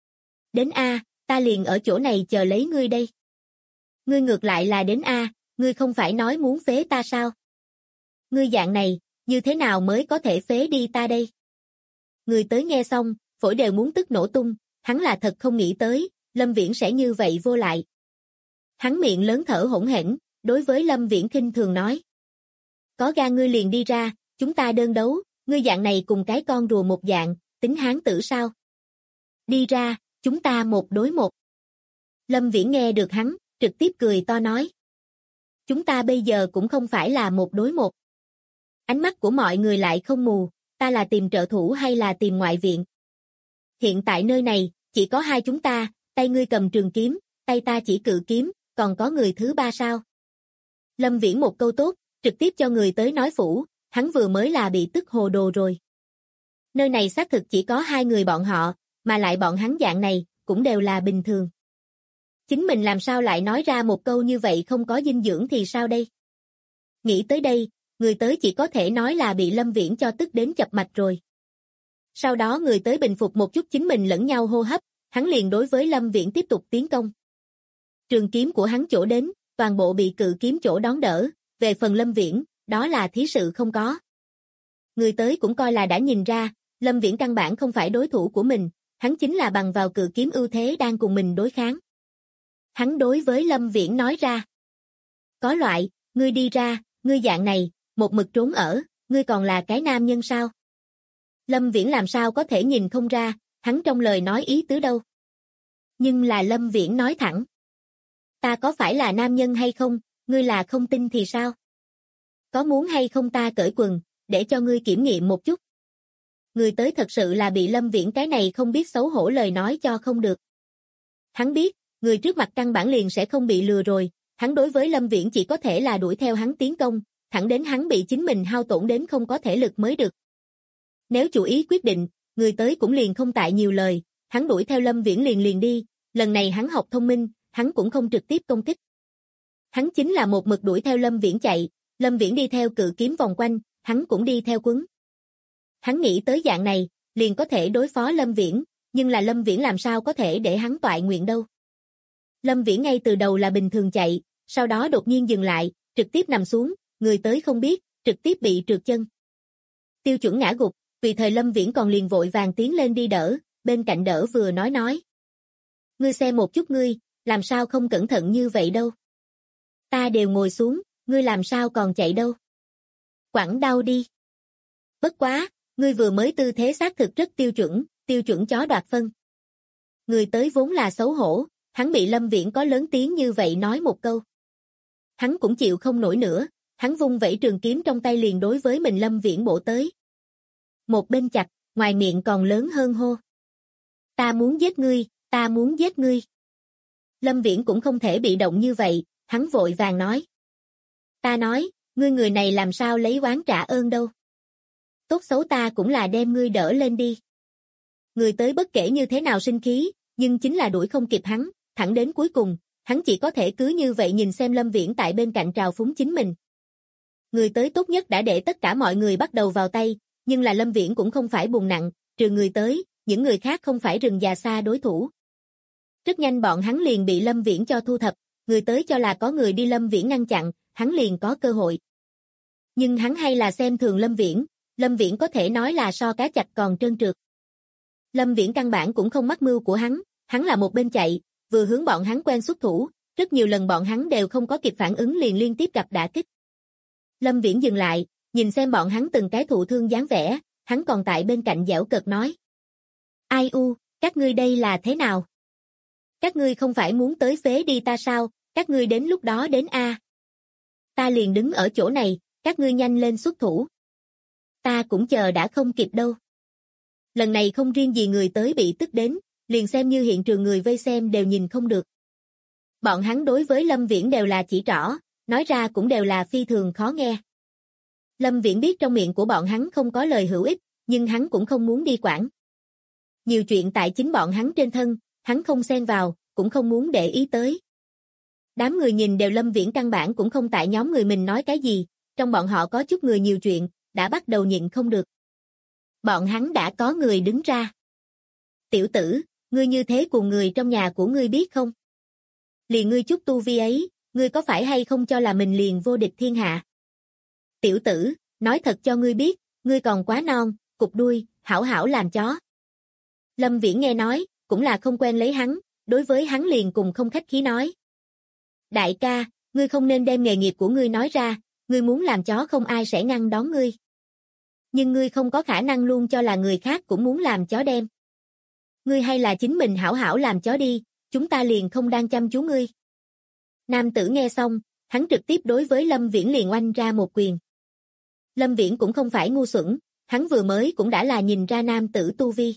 Đến A, ta liền ở chỗ này chờ lấy ngươi đây. Ngươi ngược lại là đến A, ngươi không phải nói muốn phế ta sao? Ngươi dạng này, như thế nào mới có thể phế đi ta đây? Người tới nghe xong, phổi đều muốn tức nổ tung, hắn là thật không nghĩ tới, Lâm Viễn sẽ như vậy vô lại. Hắn miệng lớn thở hỗn hển, đối với Lâm Viễn khinh thường nói. Có gan ngươi liền đi ra, chúng ta đơn đấu, ngươi dạng này cùng cái con rùa một dạng, tính hán tử sao? Đi ra, chúng ta một đối một. Lâm Viễn nghe được hắn, trực tiếp cười to nói. Chúng ta bây giờ cũng không phải là một đối một. Ánh mắt của mọi người lại không mù, ta là tìm trợ thủ hay là tìm ngoại viện? Hiện tại nơi này, chỉ có hai chúng ta, tay ngươi cầm trường kiếm, tay ta chỉ cự kiếm, còn có người thứ ba sao? Lâm Viễn một câu tốt, trực tiếp cho người tới nói phủ, hắn vừa mới là bị tức hồ đồ rồi. Nơi này xác thực chỉ có hai người bọn họ, mà lại bọn hắn dạng này, cũng đều là bình thường. Chính mình làm sao lại nói ra một câu như vậy không có dinh dưỡng thì sao đây? Nghĩ tới đây, người tới chỉ có thể nói là bị Lâm Viễn cho tức đến chập mạch rồi. Sau đó người tới bình phục một chút chính mình lẫn nhau hô hấp, hắn liền đối với Lâm Viễn tiếp tục tiến công. Trường kiếm của hắn chỗ đến, toàn bộ bị cự kiếm chỗ đón đỡ, về phần Lâm Viễn, đó là thí sự không có. Người tới cũng coi là đã nhìn ra, Lâm Viễn căn bản không phải đối thủ của mình, hắn chính là bằng vào cự kiếm ưu thế đang cùng mình đối kháng. Hắn đối với Lâm Viễn nói ra. Có loại, ngươi đi ra, ngươi dạng này, một mực trốn ở, ngươi còn là cái nam nhân sao? Lâm Viễn làm sao có thể nhìn không ra, hắn trong lời nói ý tứ đâu. Nhưng là Lâm Viễn nói thẳng. Ta có phải là nam nhân hay không, ngươi là không tin thì sao? Có muốn hay không ta cởi quần, để cho ngươi kiểm nghiệm một chút? Người tới thật sự là bị Lâm Viễn cái này không biết xấu hổ lời nói cho không được. Hắn biết, người trước mặt căn bản liền sẽ không bị lừa rồi, hắn đối với Lâm Viễn chỉ có thể là đuổi theo hắn tiến công, thẳng đến hắn bị chính mình hao tổn đến không có thể lực mới được. Nếu chủ ý quyết định, người tới cũng liền không tại nhiều lời, hắn đuổi theo Lâm Viễn liền đi, lần này hắn học thông minh, hắn cũng không trực tiếp công kích. Hắn chính là một mực đuổi theo Lâm Viễn chạy, Lâm Viễn đi theo cự kiếm vòng quanh, hắn cũng đi theo quấn. Hắn nghĩ tới dạng này, liền có thể đối phó Lâm Viễn, nhưng là Lâm Viễn làm sao có thể để hắn toại nguyện đâu. Lâm Viễn ngay từ đầu là bình thường chạy, sau đó đột nhiên dừng lại, trực tiếp nằm xuống, người tới không biết, trực tiếp bị trượt chân. Tiêu Chuẩn ngã gục, vì thời Lâm Viễn còn liền vội vàng tiến lên đi đỡ, bên cạnh đỡ vừa nói. Ngươi xem một chút ngươi, làm sao không cẩn thận như vậy đâu. Ta đều ngồi xuống, ngươi làm sao còn chạy đâu. Quẳng đau đi. Bất quá, ngươi vừa mới tư thế xác thực rất tiêu chuẩn chó đoạt phân. Người tới vốn là xấu hổ, hắn bị Lâm Viễn có lớn tiếng như vậy nói một câu. Hắn cũng chịu không nổi nữa, hắn vung vẩy trường kiếm trong tay liền đối với mình Lâm Viễn bổ tới. Một bên chặt, ngoài miệng còn lớn hơn hô. Ta muốn giết ngươi, ta muốn giết ngươi. Lâm Viễn cũng không thể bị động như vậy, hắn vội vàng nói. Ta nói, ngươi người này làm sao lấy oán trả ơn đâu. Tốt xấu ta cũng là đem ngươi đỡ lên đi. Người tới bất kể như thế nào sinh khí, nhưng chính là đuổi không kịp hắn, thẳng đến cuối cùng, hắn chỉ có thể cứ như vậy nhìn xem Lâm Viễn tại bên cạnh trào phúng chính mình. Người tới tốt nhất đã để tất cả mọi người bắt đầu vào tay, nhưng là Lâm Viễn cũng không phải bùn nặng, trừ người tới, những người khác không phải rừng già xa đối thủ. Rất nhanh bọn hắn liền bị Lâm Viễn cho thu thập, người tới cho là có người đi Lâm Viễn ngăn chặn, hắn liền có cơ hội. Nhưng hắn hay là xem thường Lâm Viễn có thể nói là so cá chạch còn trơn trượt. Lâm Viễn căn bản cũng không mắc mưu của hắn là một bên chạy, vừa hướng bọn hắn quen xuất thủ, rất nhiều lần bọn hắn đều không có kịp phản ứng liền liên tiếp gặp đả kích. Lâm Viễn dừng lại, nhìn xem bọn hắn từng cái thụ thương dáng vẻ, hắn còn tại bên cạnh giễu cợt nói. Ai u, các ngươi đây là thế nào? Các ngươi không phải muốn tới phế đi ta sao, các ngươi đến lúc đó đến a. Ta liền đứng ở chỗ này, các ngươi nhanh lên xuất thủ. Ta cũng chờ đã không kịp đâu. Lần này không riêng gì người tới bị tức đến, liền xem như hiện trường người vây xem đều nhìn không được. Bọn hắn đối với Lâm Viễn đều là chỉ trỏ, nói ra cũng đều là phi thường khó nghe. Lâm Viễn biết trong miệng của bọn hắn không có lời hữu ích, nhưng hắn cũng không muốn đi quản. Nhiều chuyện tại chính bọn hắn trên thân, hắn không xen vào, cũng không muốn để ý tới. Đám người nhìn đều Lâm Viễn căn bản cũng không tại nhóm người mình nói cái gì, trong bọn họ có chút người nhiều chuyện, đã bắt đầu nhịn không được. Bọn hắn đã có người đứng ra. Tiểu tử, ngươi như thế cùng người trong nhà của ngươi biết không? Liền ngươi chút tu vi ấy, ngươi có phải hay không cho là mình liền vô địch thiên hạ? Tiểu tử, nói thật cho ngươi biết, ngươi còn quá non, cụp đuôi, hảo hảo làm chó. Lâm Viễn nghe nói, cũng là không quen lấy hắn, đối với hắn liền cùng không khách khí nói. Đại ca, ngươi không nên đem nghề nghiệp của ngươi nói ra, ngươi muốn làm chó không ai sẽ ngăn đón ngươi. Nhưng ngươi không có khả năng luôn cho là người khác cũng muốn làm chó đem. Ngươi hay là chính mình hảo hảo làm chó đi, chúng ta liền không đang chăm chú ngươi. Nam tử nghe xong, hắn trực tiếp đối với Lâm Viễn liền oanh ra một quyền. Lâm Viễn cũng không phải ngu xuẩn, hắn vừa mới cũng đã là nhìn ra nam tử tu vi.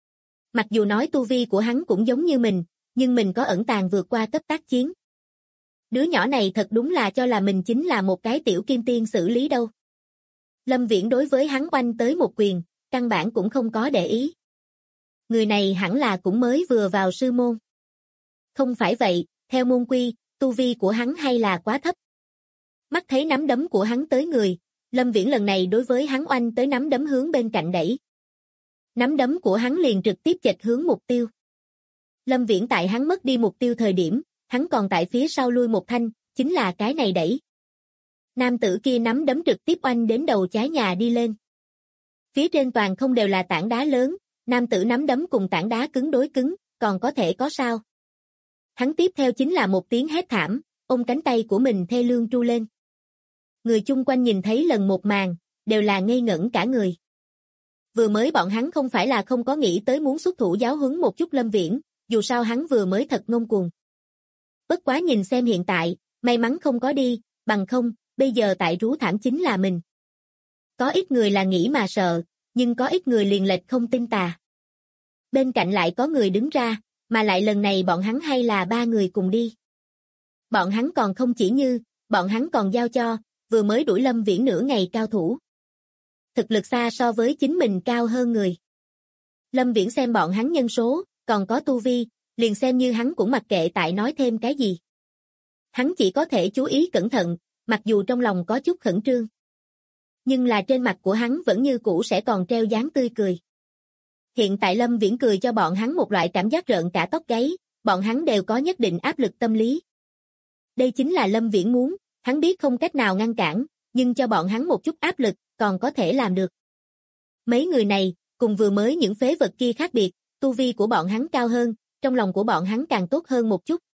Mặc dù nói tu vi của hắn cũng giống như mình, nhưng mình có ẩn tàng vượt qua cấp tác chiến. Đứa nhỏ này thật đúng là cho là mình chính là một cái tiểu kim tiên xử lý đâu. Lâm Viễn đối với hắn oanh tới một quyền, căn bản cũng không có để ý. Người này hẳn là cũng mới vừa vào sư môn. Không phải vậy, theo môn quy, tu vi của hắn hay là quá thấp. Mắt thấy nắm đấm của hắn tới người, Lâm Viễn lần này đối với hắn oanh tới nắm đấm hướng bên cạnh đẩy. Nắm đấm của hắn liền trực tiếp chệch hướng mục tiêu. Lâm Viễn tại hắn mất đi mục tiêu thời điểm, hắn còn tại phía sau lui một thanh, chính là cái này đẩy. Nam tử kia nắm đấm trực tiếp oanh đến đầu trái nhà đi lên. Phía trên toàn không đều là tảng đá lớn, nam tử nắm đấm cùng tảng đá cứng đối cứng, còn có thể có sao. Hắn tiếp theo chính là một tiếng hét thảm, ôm cánh tay của mình thê lương tru lên. Người chung quanh nhìn thấy lần một màn, đều là ngây ngẩn cả người. Vừa mới bọn hắn không phải là không có nghĩ tới muốn xuất thủ giáo huấn một chút Lâm Viễn, dù sao hắn vừa mới thật ngông cuồng. Bất quá nhìn xem hiện tại, may mắn không có đi, bằng không, bây giờ tại rú thảm chính là mình. Có ít người là nghĩ mà sợ, nhưng có ít người liền lệch không tin tà. Bên cạnh lại có người đứng ra, mà lại lần này bọn hắn hay là 3 người cùng đi. Bọn hắn còn không chỉ như, bọn hắn còn giao cho, vừa mới đuổi Lâm Viễn nửa ngày cao thủ. Thực lực xa so với chính mình cao hơn người. Lâm Viễn xem bọn hắn nhân số, còn có tu vi, liền xem như hắn cũng mặc kệ tại nói thêm cái gì. Hắn chỉ có thể chú ý cẩn thận, mặc dù trong lòng có chút khẩn trương. Nhưng là trên mặt của hắn vẫn như cũ sẽ còn treo dáng tươi cười. Hiện tại Lâm Viễn cười cho bọn hắn một loại cảm giác rợn cả tóc gáy, bọn hắn đều có nhất định áp lực tâm lý. Đây chính là Lâm Viễn muốn, hắn biết không cách nào ngăn cản, nhưng cho bọn hắn một chút áp lực, còn có thể làm được. Mấy người này, cùng vừa mới những phế vật kia khác biệt, tu vi của bọn hắn cao hơn, trong lòng của bọn hắn càng tốt hơn một chút.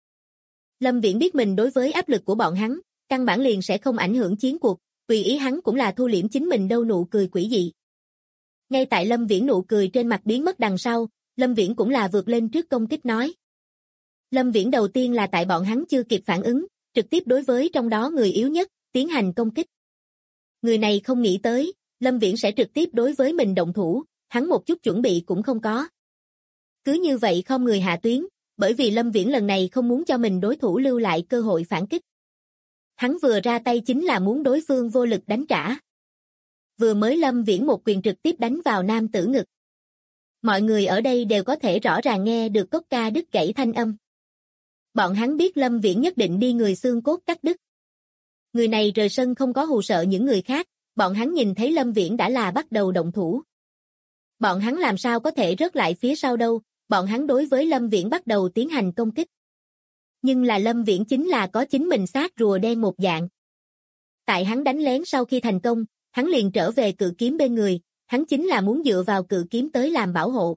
Lâm Viễn biết mình đối với áp lực của bọn hắn, căn bản liền sẽ không ảnh hưởng chiến cuộc, tùy ý hắn cũng là thu liễm chính mình đâu nụ cười quỷ dị. Ngay tại Lâm Viễn nụ cười trên mặt biến mất đằng sau, Lâm Viễn cũng là vượt lên trước công kích nói. Lâm Viễn đầu tiên là tại bọn hắn chưa kịp phản ứng, trực tiếp đối với trong đó người yếu nhất, tiến hành công kích. Người này không nghĩ tới, Lâm Viễn sẽ trực tiếp đối với mình động thủ, hắn một chút chuẩn bị cũng không có. Cứ như vậy không người hạ tuyến, bởi vì Lâm Viễn lần này không muốn cho mình đối thủ lưu lại cơ hội phản kích. Hắn vừa ra tay chính là muốn đối phương vô lực đánh trả. Vừa mới Lâm Viễn một quyền trực tiếp đánh vào nam tử ngực. Mọi người ở đây đều có thể rõ ràng nghe được cốc ca đứt gãy thanh âm. Bọn hắn biết Lâm Viễn nhất định đi người xương cốt cắt đứt. Người này rời sân không có hù sợ những người khác, bọn hắn nhìn thấy Lâm Viễn đã là bắt đầu động thủ. Bọn hắn làm sao có thể rớt lại phía sau đâu, bọn hắn đối với Lâm Viễn bắt đầu tiến hành công kích. Nhưng là Lâm Viễn chính là có chính mình xác rùa đen một dạng. Tại hắn đánh lén sau khi thành công, hắn liền trở về cự kiếm bên người, hắn chính là muốn dựa vào cự kiếm tới làm bảo hộ.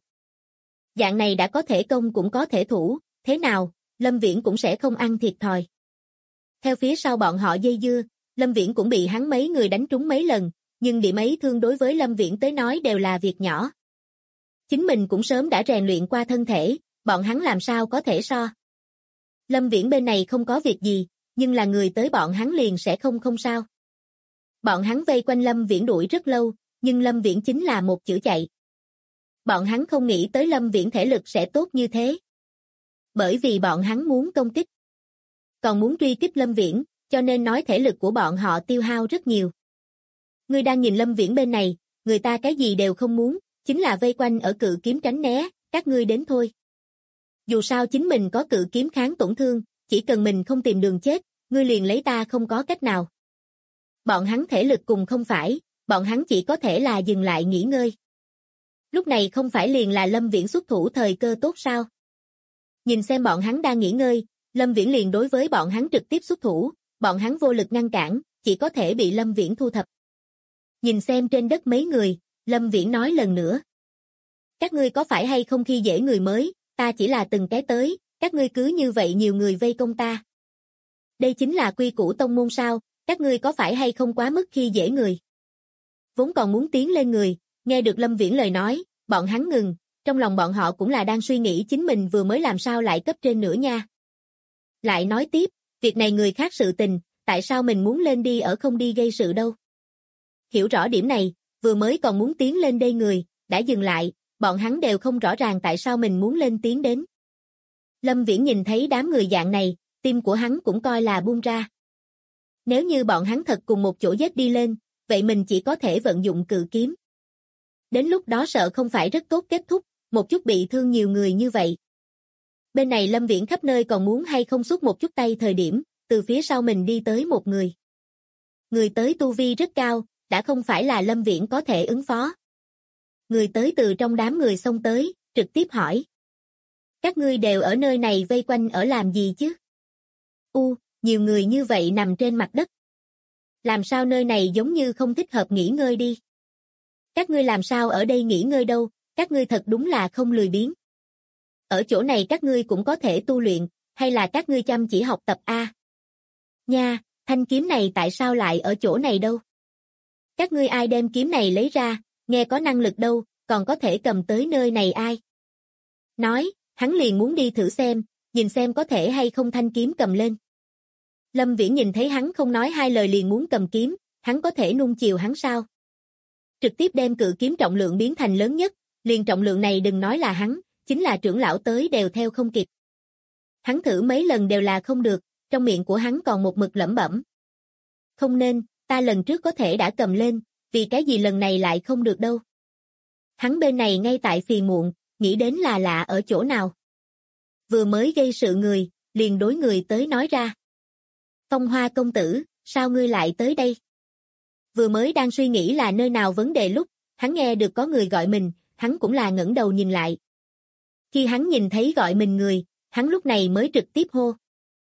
Dạng này đã có thể công cũng có thể thủ, thế nào, Lâm Viễn cũng sẽ không ăn thiệt thòi. Theo phía sau bọn họ dây dưa, Lâm Viễn cũng bị hắn mấy người đánh trúng mấy lần, nhưng điểm ấy thương đối với Lâm Viễn tới nói đều là việc nhỏ. Chính mình cũng sớm đã rèn luyện qua thân thể, bọn hắn làm sao có thể so. Lâm Viễn bên này không có việc gì, nhưng là người tới bọn hắn liền sẽ không sao. Bọn hắn vây quanh Lâm Viễn đuổi rất lâu, nhưng Lâm Viễn chính là một chữ chạy. Bọn hắn không nghĩ tới Lâm Viễn thể lực sẽ tốt như thế. Bởi vì bọn hắn muốn công kích. Còn muốn truy kích Lâm Viễn, cho nên nói thể lực của bọn họ tiêu hao rất nhiều. Ngươi đang nhìn Lâm Viễn bên này, người ta cái gì đều không muốn, chính là vây quanh ở cự kiếm tránh né, các ngươi đến thôi. Dù sao chính mình có cự kiếm kháng tổn thương, chỉ cần mình không tìm đường chết, ngươi liền lấy ta không có cách nào. Bọn hắn thể lực cùng không phải, bọn hắn chỉ có thể là dừng lại nghỉ ngơi. Lúc này không phải liền là Lâm Viễn xuất thủ thời cơ tốt sao? Nhìn xem bọn hắn đang nghỉ ngơi, Lâm Viễn liền đối với bọn hắn trực tiếp xuất thủ, bọn hắn vô lực ngăn cản, chỉ có thể bị Lâm Viễn thu thập. Nhìn xem trên đất mấy người, Lâm Viễn nói lần nữa. Các ngươi có phải hay không khi dễ người mới, ta chỉ là từng cái tới, các ngươi cứ như vậy nhiều người vây công ta. Đây chính là quy củ tông môn sao, các ngươi có phải hay không quá mức khi dễ người. Vốn còn muốn tiến lên người, nghe được Lâm Viễn lời nói, bọn hắn ngừng, trong lòng bọn họ cũng là đang suy nghĩ chính mình vừa mới làm sao lại cấp trên nữa nha. Lại nói tiếp, việc này người khác sự tình, tại sao mình muốn lên đi ở không đi gây sự đâu. Hiểu rõ điểm này, vừa mới còn muốn tiến lên đây người, đã dừng lại, bọn hắn đều không rõ ràng tại sao mình muốn lên tiến đến. Lâm Viễn nhìn thấy đám người dạng này, tim của hắn cũng coi là buông ra. Nếu như bọn hắn thật cùng một chỗ giết đi lên, vậy mình chỉ có thể vận dụng cự kiếm. Đến lúc đó sợ không phải rất tốt kết thúc, một chút bị thương nhiều người như vậy. Bên này Lâm Viễn khắp nơi còn muốn hay không xuất một chút tay thời điểm, từ phía sau mình đi tới một người. Người tới tu vi rất cao, đã không phải là Lâm Viễn có thể ứng phó. Người tới từ trong đám người xông tới, trực tiếp hỏi. Các ngươi đều ở nơi này vây quanh ở làm gì chứ? Nhiều người như vậy nằm trên mặt đất. Làm sao nơi này giống như không thích hợp nghỉ ngơi đi? Các ngươi làm sao ở đây nghỉ ngơi đâu, các ngươi thật đúng là không lười biếng. Ở chỗ này các ngươi cũng có thể tu luyện, hay là các ngươi chăm chỉ học tập a? Nha, thanh kiếm này tại sao lại ở chỗ này đâu? Các ngươi ai đem kiếm này lấy ra, nghe có năng lực đâu, còn có thể cầm tới nơi này ai? Nói, hắn liền muốn đi thử xem, nhìn xem có thể hay không thanh kiếm cầm lên. Lâm Viễn nhìn thấy hắn không nói hai lời liền muốn cầm kiếm, hắn có thể nuông chiều hắn sao? Trực tiếp đem cự kiếm trọng lượng biến thành lớn nhất, liền trọng lượng này đừng nói là hắn, chính là trưởng lão tới đều theo không kịp. Hắn thử mấy lần đều là không được, trong miệng của hắn còn một mực lẩm bẩm. Không nên, ta lần trước có thể đã cầm lên, vì cái gì lần này lại không được đâu. Hắn bên này ngay tại phiền muộn, nghĩ đến là lạ ở chỗ nào. Vừa mới gây sự người, liền đối người tới nói ra. Phong Hoa công tử, sao ngươi lại tới đây? Vừa mới đang suy nghĩ là nơi nào vấn đề lúc, hắn nghe được có người gọi mình, hắn cũng là ngẩng đầu nhìn lại. Khi hắn nhìn thấy gọi mình người, hắn lúc này mới trực tiếp hô.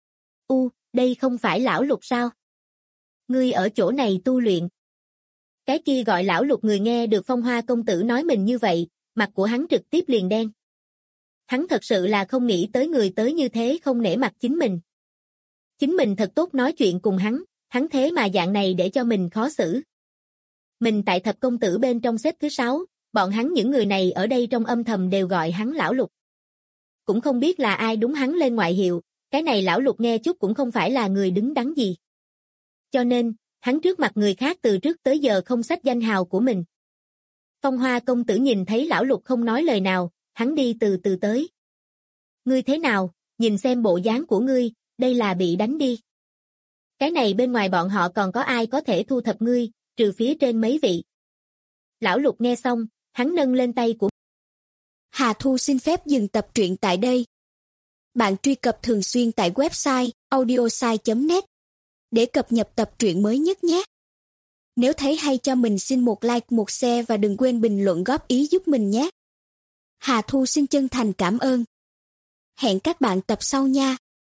Đây không phải lão Lục sao? Ngươi ở chỗ này tu luyện. Cái kia gọi lão Lục người nghe được Phong Hoa công tử nói mình như vậy, mặt của hắn trực tiếp liền đen. Hắn thật sự là không nghĩ tới người tới như thế không nể mặt chính mình. Chính mình thật tốt nói chuyện cùng hắn thế mà dạng này để cho mình khó xử. Mình tại thập công tử bên trong xếp thứ 6, bọn hắn những người này ở đây trong âm thầm đều gọi hắn lão Lục. Cũng không biết là ai đúng hắn lên ngoại hiệu, cái này lão Lục nghe chút cũng không phải là người đứng đắn gì. Cho nên, hắn trước mặt người khác từ trước tới giờ không xách danh hào của mình. Phong Hoa công tử nhìn thấy lão Lục không nói lời nào, hắn đi từ từ tới. Ngươi thế nào, nhìn xem bộ dáng của ngươi, đây là bị đánh đi. Cái này bên ngoài bọn họ còn có ai có thể thu thập ngươi, trừ phía trên mấy vị. Lão Lục nghe xong, hắn nâng lên tay của. Hà Thu xin phép dừng tập truyện tại đây. Bạn truy cập thường xuyên tại website audiosai.net để cập nhật tập truyện mới nhất nhé. Nếu thấy hay cho mình xin một like, một share và đừng quên bình luận góp ý giúp mình nhé. Hà Thu xin chân thành cảm ơn. Hẹn các bạn tập sau nha.